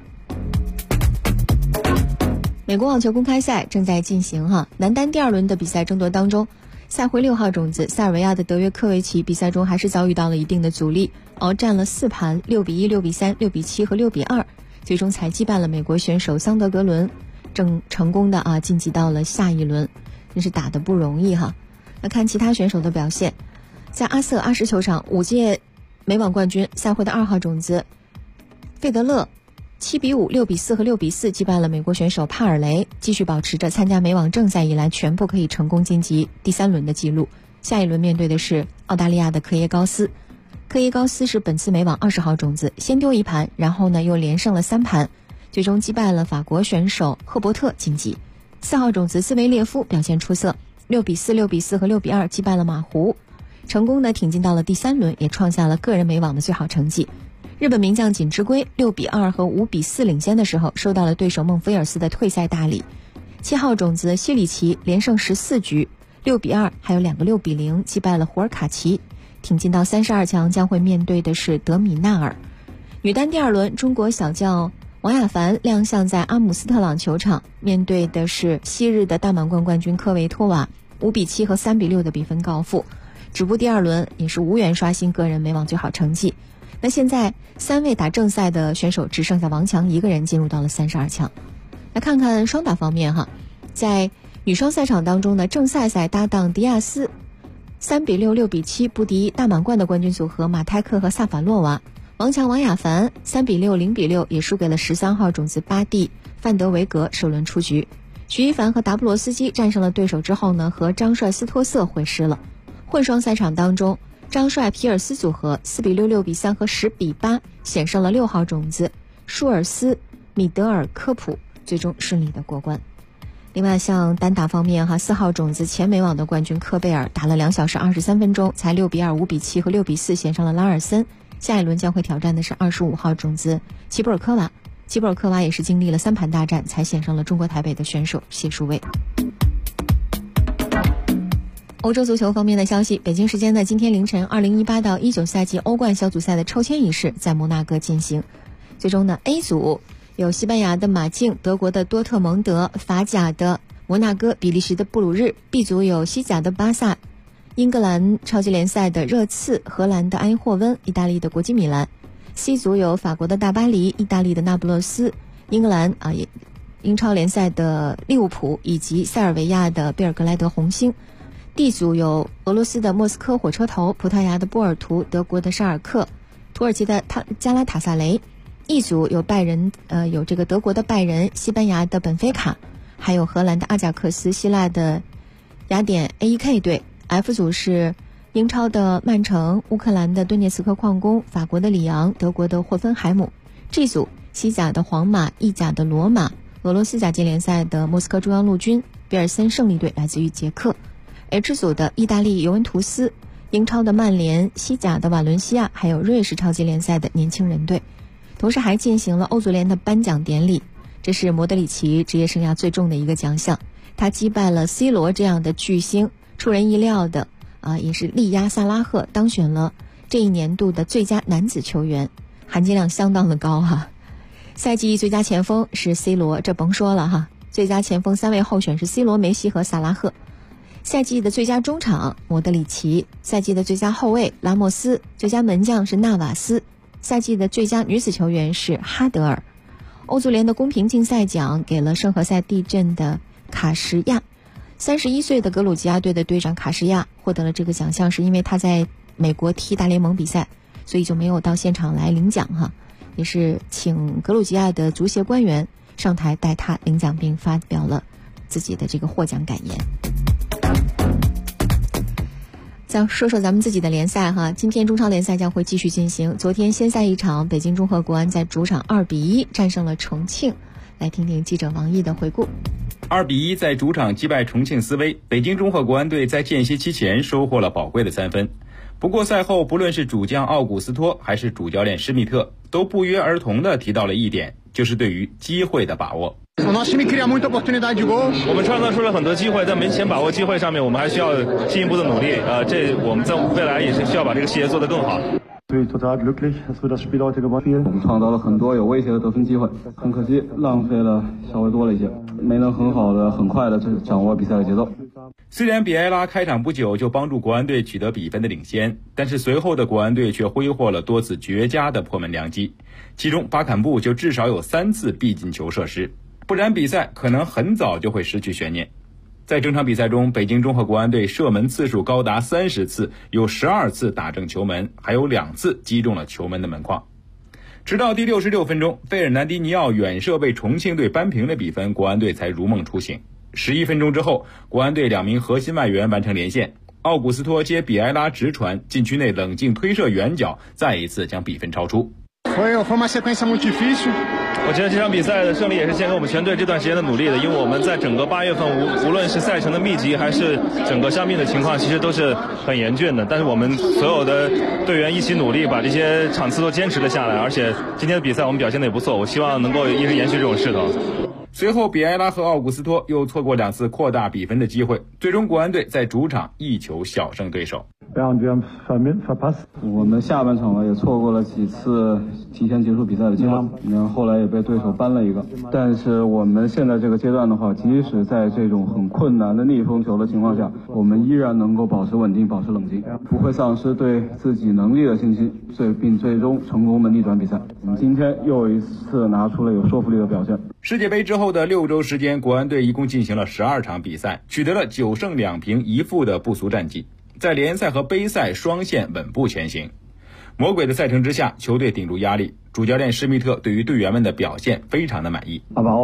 美国网球公开赛正在进行男单第2轮的比赛争夺当中，赛会6号种子塞尔维亚的德约科维奇比赛中还是遭遇到了一定的阻力，鏖战了4盘，6比1、6比3、6比7和6比2，最终才击败了美国选手桑德格伦，正成功的晋级到了下一轮，真是打得不容易那看其他选手的表现，在阿瑟阿什球场5届美网冠军赛会的2号种子费德勒7比5、6比4和6比4击败了美国选手帕尔雷，继续保持着参加美网正赛以来全部可以成功晋级第3轮的记录。下一轮面对的是澳大利亚的科耶高斯。科耶高斯是本次美网20号种子，先丢1盘，然后呢又连胜了3盘，最终击败了法国选手赫伯特晋级。4号种子斯维列夫表现出色，6比4、6比4和6比2击败了马胡，成功的挺进到了第3轮，也创下了个人美网的最好成绩。日本名将锦织圭6比2和5比4领先的时候，受到了对手孟菲尔斯的退赛大礼。7号种子希里奇连胜14局，6比2还有2个6比0击败了胡尔卡奇，挺进到32强，将会面对的是德米纳尔。女单第2轮，中国小将王雅凡亮相在阿姆斯特朗球场，面对的是昔日的大满贯冠军科维托娃，5比7和3比6的比分告负，止步第2轮，也是无缘刷新个人美网最好成绩。那现在3位打正赛的选手只剩下王强一个人进入到了32强。来看看双打方面在女双赛场当中呢，郑赛搭档迪亚斯3比6、6比7不敌大满贯的冠军组合马泰克和萨法洛娃。王强王雅凡3比6、0比6也输给了13号种子巴蒂范德维格，首轮出局。徐一凡和达布罗斯基战胜了对手之后呢，和张帅斯托瑟会师了。混双赛场当中，张帅皮尔斯组合4比6、6比3和10比8险胜了6号种子舒尔斯米德尔科普，最终顺利的过关。另外像单打方面4号种子前美网的冠军科贝尔打了2小时23分钟，才6比2、5比7和6比4险胜了拉尔森。下一轮将会挑战的是25号种子齐布尔科娃，齐布尔科娃也是经历了3盘大战才险胜了中国台北的选手谢淑薇。欧洲足球方面的消息，北京时间的今天凌晨，2018到19赛季欧冠小组赛的抽签仪式在摩纳哥进行。最终呢 A 组有西班牙的马竞、德国的多特蒙德、法甲的摩纳哥、比利时的布鲁日。 B 组有西甲的巴萨、英格兰超级联赛的热刺、荷兰的埃因霍温、意大利的国际米兰。 C 组有法国的大巴黎、意大利的那不勒斯、英格兰英超联赛的利物浦以及塞尔维亚的贝尔格莱德红星。D 组有俄罗斯的莫斯科火车头、葡萄牙的波尔图、德国的沙尔克、土耳其的加拉塔萨雷。E 组有有这个德国的拜仁、西班牙的本菲卡，还有荷兰的阿贾克斯、希腊的雅典 AEK 队。F 组是英超的曼城、乌克兰的顿涅茨克矿工、法国的里昂、德国的霍芬海姆。G 组西甲的皇马、意甲的罗马、俄罗斯甲级联赛的莫斯科中央陆军、比尔森胜利队来自于捷克。H 组的意大利尤文图斯、英超的曼联、西甲的瓦伦西亚，还有瑞士超级联赛的年轻人队。同时还进行了欧足联的颁奖典礼，这是莫德里奇职业生涯最重的一个奖项，他击败了 C 罗这样的巨星，出人意料的也是力压萨拉赫，当选了这一年度的最佳男子球员，含金量相当的高赛季最佳前锋是 C 罗，这甭说了最佳前锋3位候选是 C 罗、梅西和萨拉赫。赛季的最佳中场莫德里奇，赛季的最佳后卫拉莫斯，最佳门将是纳瓦斯，赛季的最佳女子球员是哈德尔。欧足联的公平竞赛奖给了圣何塞地震的卡什亚，31岁的格鲁吉亚队的队长卡什亚获得了这个奖项，是因为他在美国踢大联盟比赛，所以就没有到现场来领奖也是请格鲁吉亚的足协官员上台带他领奖，并发表了自己的这个获奖感言。 再说说咱们自己的联赛哈，今天中超联赛将会继续进行。昨天先赛一场，北京中赫国安在主场2-1战胜了重庆。来听听记者王毅的回顾。 2-1在主场击败重庆斯威，北京中赫国安队在间歇期前收获了宝贵的3分。不过赛后，不论是主将奥古斯托还是主教练施密特，都不约而同地提到了一点，就是对于机会的把握。 我们创造出了很多机会，在门前把握机会上面，我们还需要进一步的努力。这我们在未来也是需要把这个细节做得更好。 我们创造了很多有威胁的得分机会，很可惜浪费了稍微多了一些，没能很好的很快的掌握比赛的节奏。 虽然比埃拉开场不久就帮助国安队取得比分的领先，但是随后的国安队却挥霍了多次绝佳的破门良机，其中巴坎布就至少有3次必进球射失，不然比赛可能很早就会失去悬念。在整场比赛中，北京中赫国安队射门次数高达30次，有12次打正球门，还有2次击中了球门的门框。直到第66分钟，费尔南迪尼奥远射被重庆队扳平了比分，国安队才如梦初醒。11分钟之后，国安队2名核心外援完成连线，奥古斯托接比埃拉直传，禁区内冷静推射远角，再一次将比分超出。 我觉得这场比赛的胜利也是献给我们全队这段时间的努力的，因为我们在整个8月份无论是赛程的密集还是整个伤病的情况，其实都是很严峻的，但是我们所有的队员一起努力，把这些场次都坚持了下来，而且今天的比赛我们表现得也不错，我希望能够一直延续这种势头。 随后比埃拉和奥古斯托又错过2次扩大比分的机会，最终国安队在主场1球小胜对手。 我们下半场也错过了几次提前结束比赛的机会，后来也被对手扳了一个。但是我们现在这个阶段的话，即使在这种很困难的逆风球的情况下，我们依然能够保持稳定，保持冷静，不会丧失对自己能力的信心，并最终成功的逆转比赛。今天又一次拿出了有说服力的表现。 世界杯之后的6周时间，国安队一共进行了12场比赛，取得了9胜2平1负的不俗战绩，在联赛和杯赛双线稳步前行。魔鬼的赛程之下，球队顶住压力，主教练施密特对于队员们的表现非常的满意。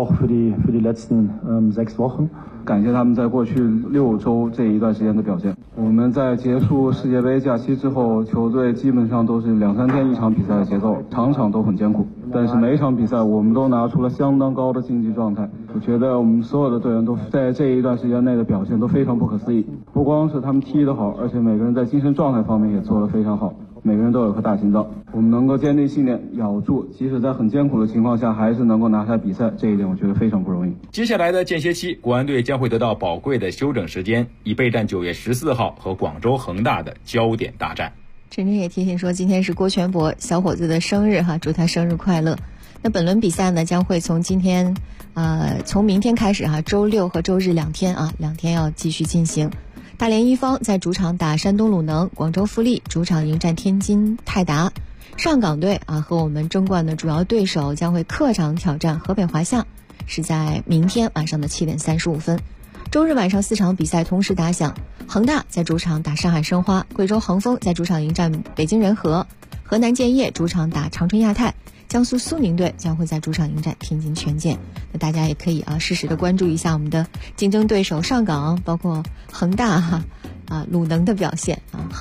感谢他们在过去6周这一段时间的表现。我们在结束世界杯假期之后，球队基本上都是2-3天一场比赛的节奏，场场都很艰苦，但是每一场比赛我们都拿出了相当高的竞技状态。我觉得我们所有的队员都在这一段时间内的表现都非常不可思议，不光是他们踢得好，而且每个人在精神状态方面也做得非常好，每个人都有颗大心脏。我们能够坚定信念，咬住，即使在很艰苦的情况下还是能够拿下比赛，这一点我觉得非常不容易。 接下来的间歇期，国安队将会得到宝贵的休整时间，以备战9月14号和广州恒大的焦点大战。 陈真也提醒说，今天是郭全博小伙子的生日哈，祝他生日快乐。那本轮比赛呢，将会从明天开始哈，周6和周日2天要继续进行。大连一方在主场打山东鲁能，广州富力主场迎战天津泰达。上港队和我们争冠的主要对手将会客场挑战河北华夏，是在明天晚上的7点35分。周日晚上4场比赛同时打响，恒大在主场打上海申花，贵州恒丰在主场迎战北京人和，河南建业主场打长春亚泰，江苏苏宁队将会在主场迎战天津权健。那大家也可以适时的关注一下我们的竞争对手上港，包括恒大鲁能的表现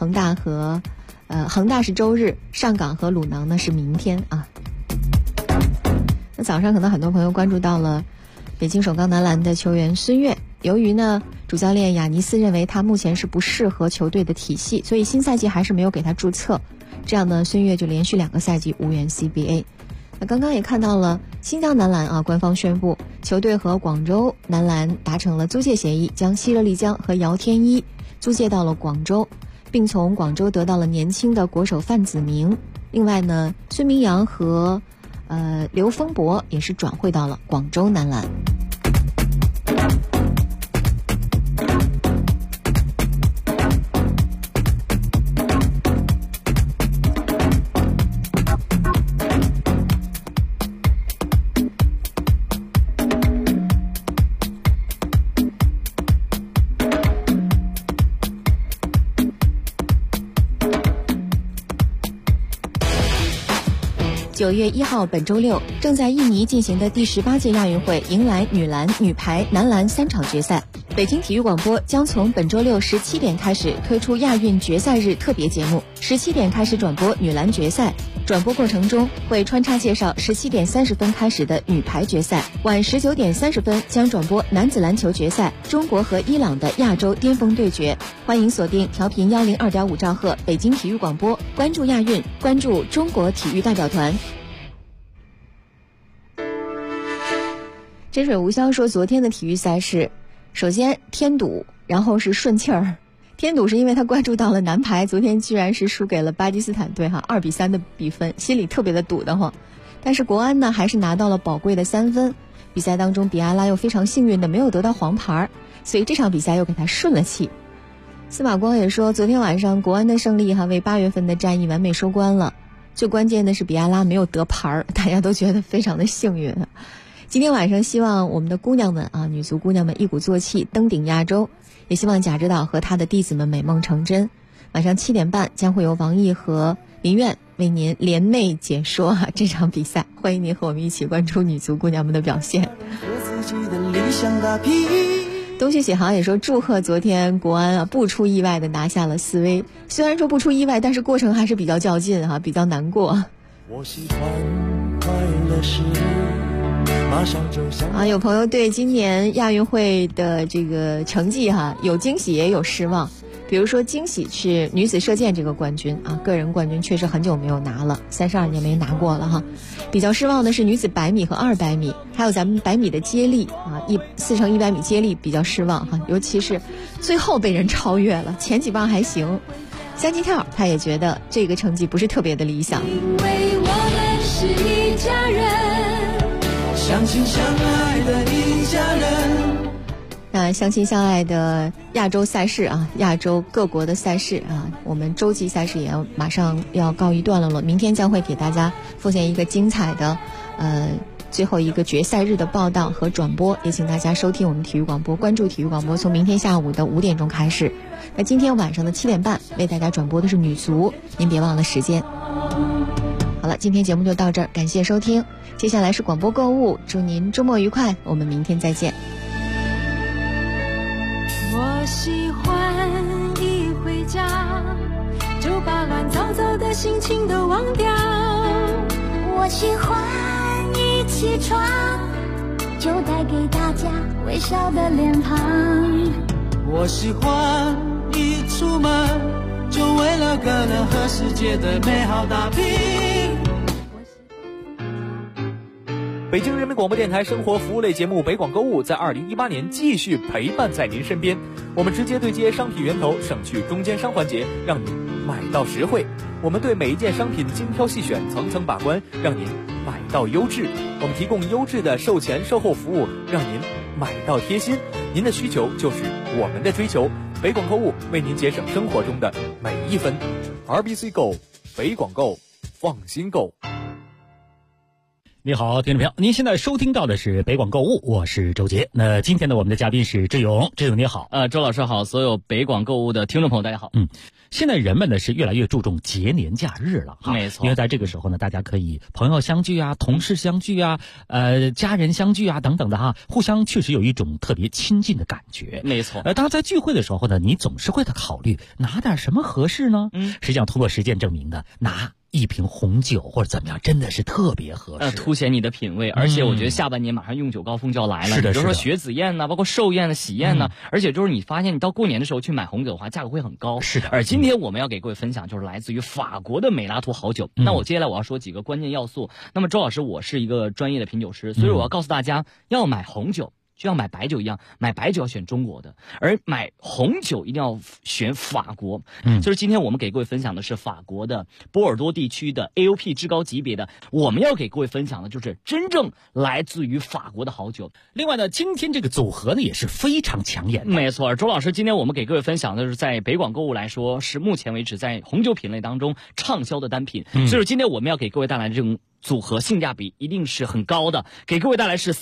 恒大是周日，上港和鲁能呢是明天啊。那早上可能很多朋友关注到了北京首钢男篮的球员孙悦，由于呢主教练雅尼斯认为他目前是不适合球队的体系，所以新赛季还是没有给他注册，这样呢孙悦就连续2个赛季无缘 CBA。 那刚刚也看到了新疆男篮官方宣布球队和广州男篮达成了租借协议，将希热丽江和姚天一租借到了广州，并从广州得到了年轻的国手范子铭。另外呢，孙明阳和刘丰博也是转会到了广州男篮。9月1号本周六，正在印尼进行的第18届亚运会迎来女篮、女排、男篮3场决赛。 北京体育广播将从本周六17点开始推出亚运决赛日特别节目，17点开始转播女篮决赛，转播过程中会穿插介绍17点30分开始的女排决赛，晚19点30分将转播男子篮球决赛，中国和伊朗的亚洲巅峰对决。欢迎锁定调频102.5兆赫北京体育广播，关注亚运，关注中国体育代表团。真水无香说，昨天的体育赛事，首先添堵，然后是顺气儿。添堵是因为他关注到了男排昨天居然是输给了巴基斯坦队2-3的比分，心里特别的堵得慌。但是国安呢还是拿到了宝贵的3分。比赛当中比埃拉又非常幸运的没有得到黄牌，所以这场比赛又给他顺了气。司马光也说，昨天晚上国安的胜利为8月份的战役完美收官了。最关键的是比埃拉没有得牌，大家都觉得非常的幸运。今天晚上希望我们的姑娘们女足姑娘们一鼓作气登顶亚洲，也希望贾指导和他的弟子们美梦成真。晚上7点半将会由王毅和林苑为您联袂解说这场比赛，欢迎您和我们一起关注女足姑娘们的表现。东旭喜航也说，祝贺昨天国安不出意外的拿下了4威，虽然说不出意外，但是过程还是比较较劲比较难过。 我喜欢快乐时有朋友对今年亚运会的这个成绩有惊喜也有失望。比如说惊喜是女子射箭这个冠军个人冠军确实很久没有拿了，32年没拿过了比较失望的是女子100米和200米，还有咱们100米的接力4×100米接力比较失望尤其是最后被人超越了，前几棒还行。相机跳他也觉得这个成绩不是特别的理想。 因为我们是一家人，相亲相爱的一家人。 那相亲相爱的亚洲赛事亚洲各国的赛事我们洲际赛事也马上要告一段落了。明天将会给大家奉献一个精彩的最后一个决赛日的报道和转播，也请大家收听我们体育广播，关注体育广播，从明天下午的5点钟开始。那今天晚上的7点半为大家转播的是女足，您别忘了时间。好了，今天节目就到这儿，感谢收听。接下来是广播购物，祝您周末愉快，我们明天再见。 我喜欢一回家就把乱糟糟的心情都忘掉， 我喜欢一起床就带给大家微笑的脸庞， 我喜欢一出门就为了可能和世界的美好打拼。 北京人民广播电台生活服务类节目北广购物在2018年继续陪伴在您身边，我们直接对接商品源头，省去中间商环节，让您买到实惠。我们对每一件商品精挑细选，层层把关，让您买到优质。我们提供优质的售前售后服务，让您买到贴心。您的需求就是我们的追求，北广购物为您节省生活中的每一分。RBC Go， 北广购，放心购。 你好，听众朋友，您现在收听到的是北广购物，我是周杰。那今天呢，我们的嘉宾是志勇，志勇你好。 周老师好，所有北广购物的听众朋友大家好。 现在人们呢是越来越注重节年假日了没错， 因为在这个时候呢，大家可以朋友相聚同事相聚家人相聚等等的互相确实有一种特别亲近的感觉。 没错。 当然在聚会的时候呢，你总是会考虑拿点什么合适呢？实际上通过实践证明的，拿一瓶红酒或者怎么样，真的是特别合适， 凸显你的品味。而且我觉得下半年马上用酒高峰就要来了， 是的， 比如说雪子宴包括寿宴喜宴而且就是你发现你到过年的时候去买红酒的话，价格会很高。 是的。 而今天我们要给各位分享就是来自于法国的美拉图好酒。那我接下来我要说几个关键要素。那么周老师，我是一个专业的品酒师，所以我要告诉大家，要买红酒就像买白酒一样，买白酒要选中国的，而买红酒一定要选法国。就是今天我们给各位分享的是法国的波尔多地区的 AOP 至高级别的，我们要给各位分享的就是真正来自于法国的好酒。 另外呢，今天这个组合呢也是非常抢眼的。 没错，周老师，今天我们给各位分享的是在北广购物来说，是目前为止在红酒品类当中畅销的单品。所以今天我们要给各位带来的这种组合性价比一定是很高的，给各位带来是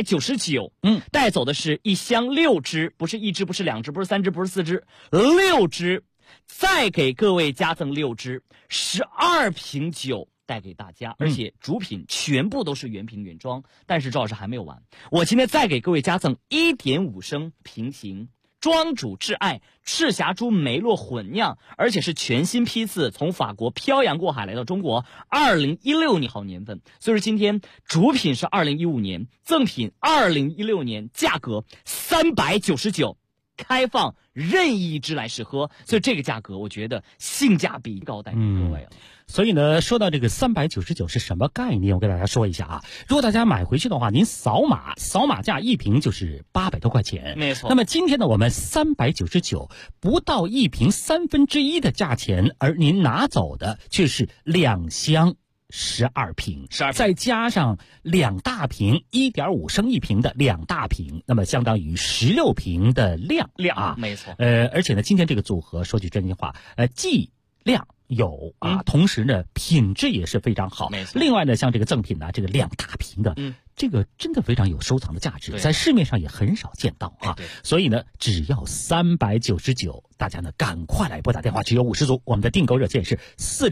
399，带走的是一箱6支，不是1支，不是2支，不是3支，不是4支，6支，再给各位加赠6支，12瓶酒带给大家，而且主品全部都是原瓶原装。但是赵老师还没有完，我今天再给各位加赠1.5升平行庄主挚爱赤霞珠梅洛混酿，而且是全新批次从法国漂洋过海来到中国，2016年好年份。所以说今天主品是2015年，赠品2016年，价格399，开放任意一支来试喝，所以这个价格我觉得性价比高，带给各位了。 所以呢，说到这个399是什么概念，我给大家说一下啊。如果大家买回去的话，您扫码价一瓶就是800多块钱， 没错。 那么今天呢，我们399不到一瓶1/3的价钱，而您拿走的却是2箱12瓶，再加上2大瓶1.5升一瓶的2大瓶，那么相当于16瓶的量啊， 没错。 而且呢，今天这个组合说句真心话，剂量有啊，同时呢品质也是非常好。 没错。 另外呢，像这个赠品呢，这个2大瓶的，这个真的非常有收藏的价值，在市面上也很少见到啊。所以呢，只要399，大家呢赶快来拨打电话，只有50组。我们的订购热线是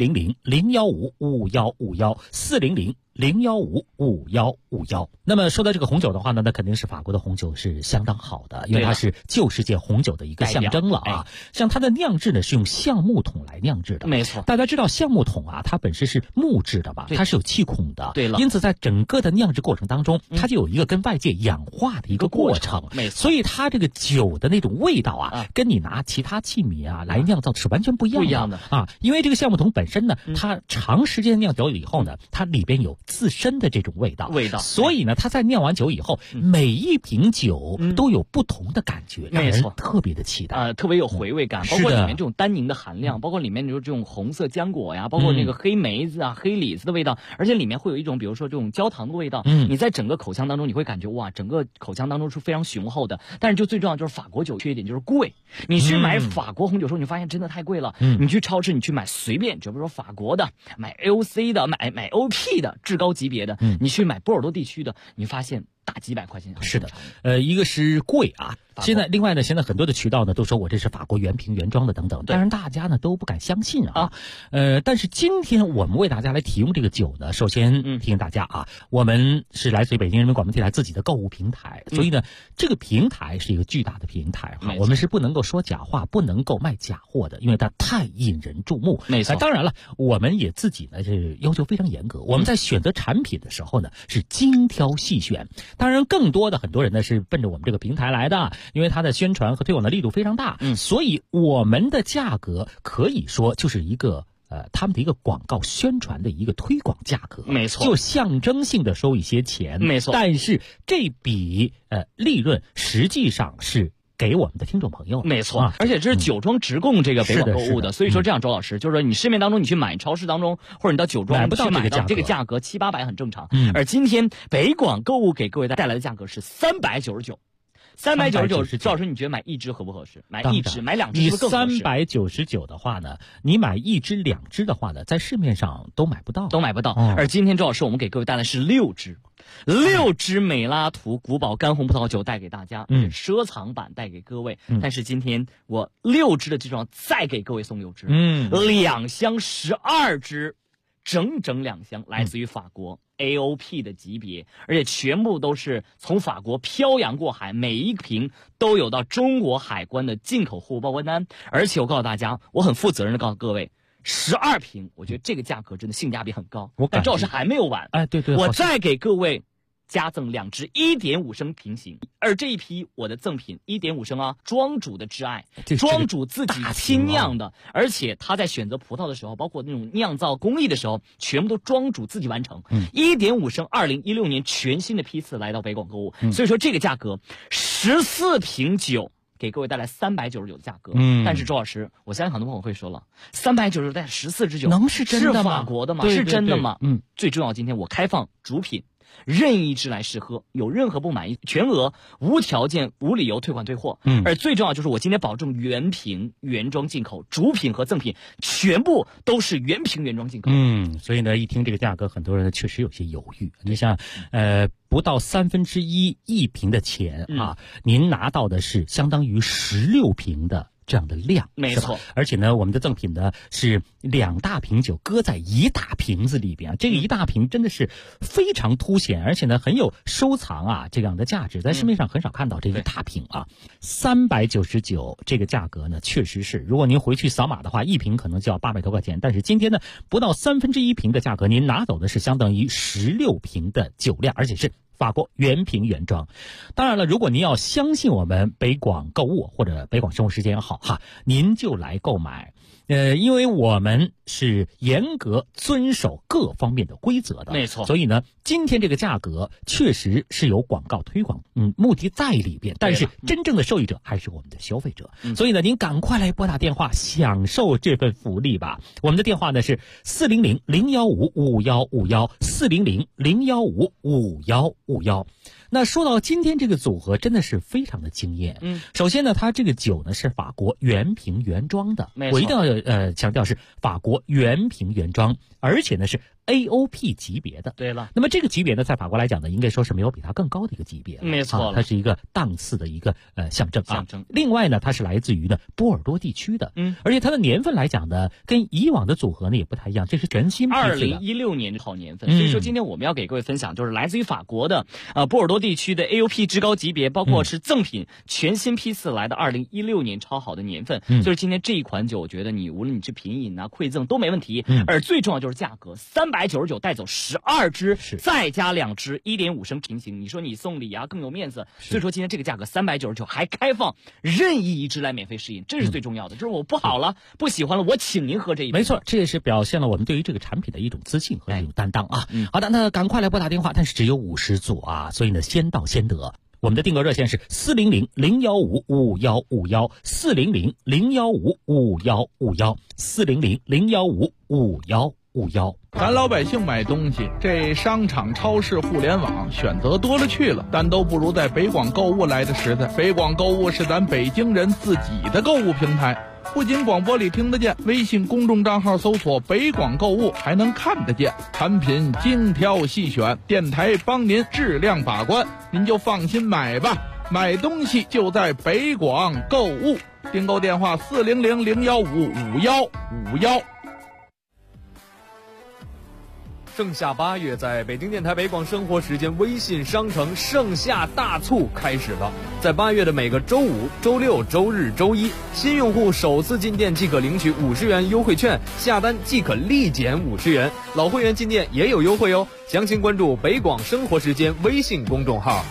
400-015-5151，400-015-5151。那么说到这个红酒的话呢，那肯定是法国的红酒是相当好的，因为它是旧世界红酒的一个象征了啊。像它的酿制呢是用橡木桶来酿制的， 没错。 大家知道橡木桶啊，它本身是木质的吧，它是有气孔的， 对了。 因此在整个的酿制过程当中，它就有一个跟外界氧化的一个过程， 没错。 所以它这个酒的那种味道啊，跟你拿其他器皿啊来酿造是完全不一样的啊。因为这个橡木桶本身呢，它长时间酿酒以后呢，它里边有自身的这种味道，所以呢，它在酿完酒以后，每一瓶酒都有不同的感觉，让人特别的期待， 特别有回味感，包括里面这种单宁的含量，包括里面就是这种红色浆果呀，包括那个黑梅子啊、黑李子的味道，而且里面会有一种比如说这种焦糖的味道，你在整个口腔当中你会感觉哇，整个口腔当中是非常雄厚的。但是就最重要就是法国酒缺点就是贵，你去买法国红酒的时候，你发现真的太贵了。你去超市你去买随便，就比如说法国的，买 AOC 的，买 OP 的至高级别的，你去买波尔多地区的，你发现大几百块钱。 是的，一个是贵啊。现在另外呢，现在很多的渠道呢都说我这是法国原瓶原装的等等，当然大家呢都不敢相信啊。但是今天我们为大家来提供这个酒呢，首先提醒大家啊，我们是来自于北京人民广播电台自己的购物平台，所以呢这个平台是一个巨大的平台哈，我们是不能够说假话，不能够卖假货的，因为它太引人注目。 没错。 当然了，我们也自己呢是要求非常严格，我们在选择产品的时候呢是精挑细选。当然更多的很多人呢是奔着我们这个平台来的，因为它的宣传和推广的力度非常大，所以我们的价格可以说就是一个他们的一个广告宣传的一个推广价格， 没错， 就象征性的收一些钱， 没错。 但是这笔利润实际上是给我们的听众朋友， 没错。而且这是酒庄直供这个北广购物的，所以说这样，周老师就是说，你市面当中你去买，超市当中或者你到酒庄买不到这个价格700-800很正常。而今天北广购物给各位带来的价格是399。399，赵老师，你觉得买一支合不合适？买一支，买两支是不是更合适 ？399的话呢，你买一支、2支的话呢，在市面上都买不到， 而今天赵老师，我们给各位带来是6支美拉图古堡干红葡萄酒带给大家，收藏版带给各位。但是今天我6支的基础上再给各位送6支，2箱12支，整2箱来自于法国。AOP 的级别，而且全部都是从法国漂洋过海，每一瓶都有到中国海关的进口货物报关单。而且我告诉大家，我很负责任的告诉各位，12瓶，我觉得这个价格真的性价比很高。但赵老师还没有完， 对， 我再给各位加赠2支1.5升平行，而这一批我的赠品1.5升啊，庄主的挚爱，庄主自己亲酿的，而且他在选择葡萄的时候，包括那种酿造工艺的时候，全部都庄主自己完成。1.5升2016年全新的批次来到北广购物，所以说这个价格14瓶酒。给各位带来399的价格，但是周老师，我相信很多朋友会说了，399带14支酒， 能是真的吗？ 是法国的吗？是真的吗？最重要，今天我开放主品。任意一支来试喝，有任何不满意，全额无条件无理由退款退货。而最重要就是我今天保证原瓶原装进口，主品和赠品全部都是原瓶原装进口。 所以呢，一听这个价格，很多人确实有些犹豫。你像不到1/3一瓶的钱啊，您拿到的是相当于16瓶的这样的量， 没错。 而且呢，我们的赠品呢是2大瓶酒搁在1大瓶子里边啊，这个1大瓶真的是非常凸显，而且呢很有收藏啊这样的价值，在市面上很少看到这1大瓶啊。399这个价格呢，确实是，如果您回去扫码的话，1瓶可能就要800多块钱，但是今天呢，不到1/3瓶的价格，您拿走的是相当于16瓶的酒量，而且是法国原瓶原装。当然了，如果您要相信我们北广购物或者北广生活时间也好哈，您就来购买。因为我们是严格遵守各方面的规则的， 没错。 所以呢，今天这个价格确实是有广告推广，目的在里边，但是真正的受益者还是我们的消费者。所以呢，您赶快来拨打电话享受这份福利吧。我们的电话呢是400-015-5151，400-015-5151。那说到今天这个组合真的是非常的惊艳。首先呢，它这个酒呢是法国原瓶原装的，我一定要强调是法国原瓶原装，而且呢是 AOP 级别的。 对了， 那么这个级别呢，在法国来讲呢，应该说是没有比它更高的一个级别。 没错， 它是一个档次的一个象征啊。另外呢，它是来自于呢波尔多地区的，而且它的年份来讲呢，跟以往的组合呢也不太一样，这是全新批次的 2016年的好年份。所以说今天我们要给各位分享，就是来自于法国的波尔多地区的 AOP 至高级别，包括是赠品全新批次来的2016年超好的年份。就是今天这一款酒，我觉得你无论你是品饮啊、馈赠都没问题。而最重要就是价格，399带走12支，再加2支1.5升平行。你说你送礼啊更有面子。所以说今天这个价格399，还开放任意1支来免费试饮，这是最重要的。就是我不好了，不喜欢了，我请您喝这一杯。 没错，这也是表现了我们对于这个产品的一种自信和一种担当啊。好的，那赶快来拨打电话，但是只有50组啊，所以呢先到先得。我们的订购热线是400-015-5151，400-015-5151，400-015-5151。 咱老百姓买东西，这商场、超市、互联网选择多了去了，但都不如在北广购物来的实在。北广购物是咱北京人自己的购物平台，不仅广播里听得见，微信公众账号搜索北广购物还能看得见，产品精挑细选，电台帮您质量把关，您就放心买吧。买东西就在北广购物，订购电话400-015-5151。 盛夏8月，在北京电台北广生活时间微信商城盛夏大促开始了。在8月的每个周五、周六、周日、周一，新用户首次进店即可领取50元优惠券，下单即可立减50元。老会员进店也有优惠哦。详情关注北广生活时间微信公众号。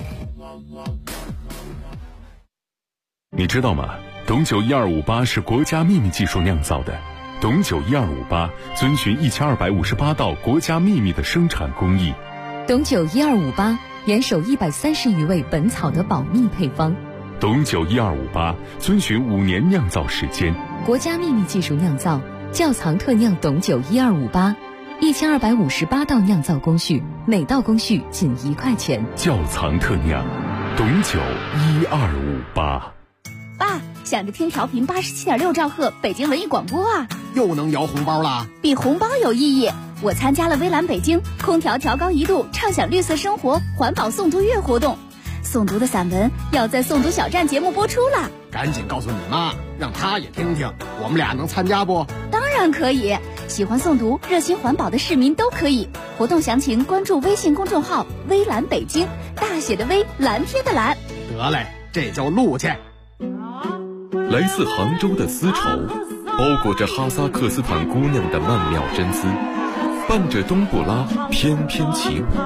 你知道吗？董酒1258是国家秘密技术酿造的。董酒1258遵循1258道国家秘密的生产工艺。 董酒1258严守130余味本草的保密配方。 董酒1258遵循5年酿造时间， 国家秘密技术酿造，窖藏特酿董酒1258，1258道酿造工序，每道工序仅1块钱。 窖藏特酿，董酒1258。 爸，想着听调频87.6兆赫北京文艺广播啊， 又能摇红包了？ 比红包有意义。我参加了微蓝北京空调调高1度畅享绿色生活环保诵读月活动，诵读的散文要在诵读小站节目播出了。 赶紧告诉你妈，让她也听听，我们俩能参加不？ 当然可以，喜欢诵读、热心环保的市民都可以。活动详情关注微信公众号微蓝北京，大写的微，蓝天的蓝。 得嘞，这就录去。 来自杭州的丝绸，包裹着哈萨克斯坦姑娘的曼妙真姿，伴着冬不拉翩翩起舞。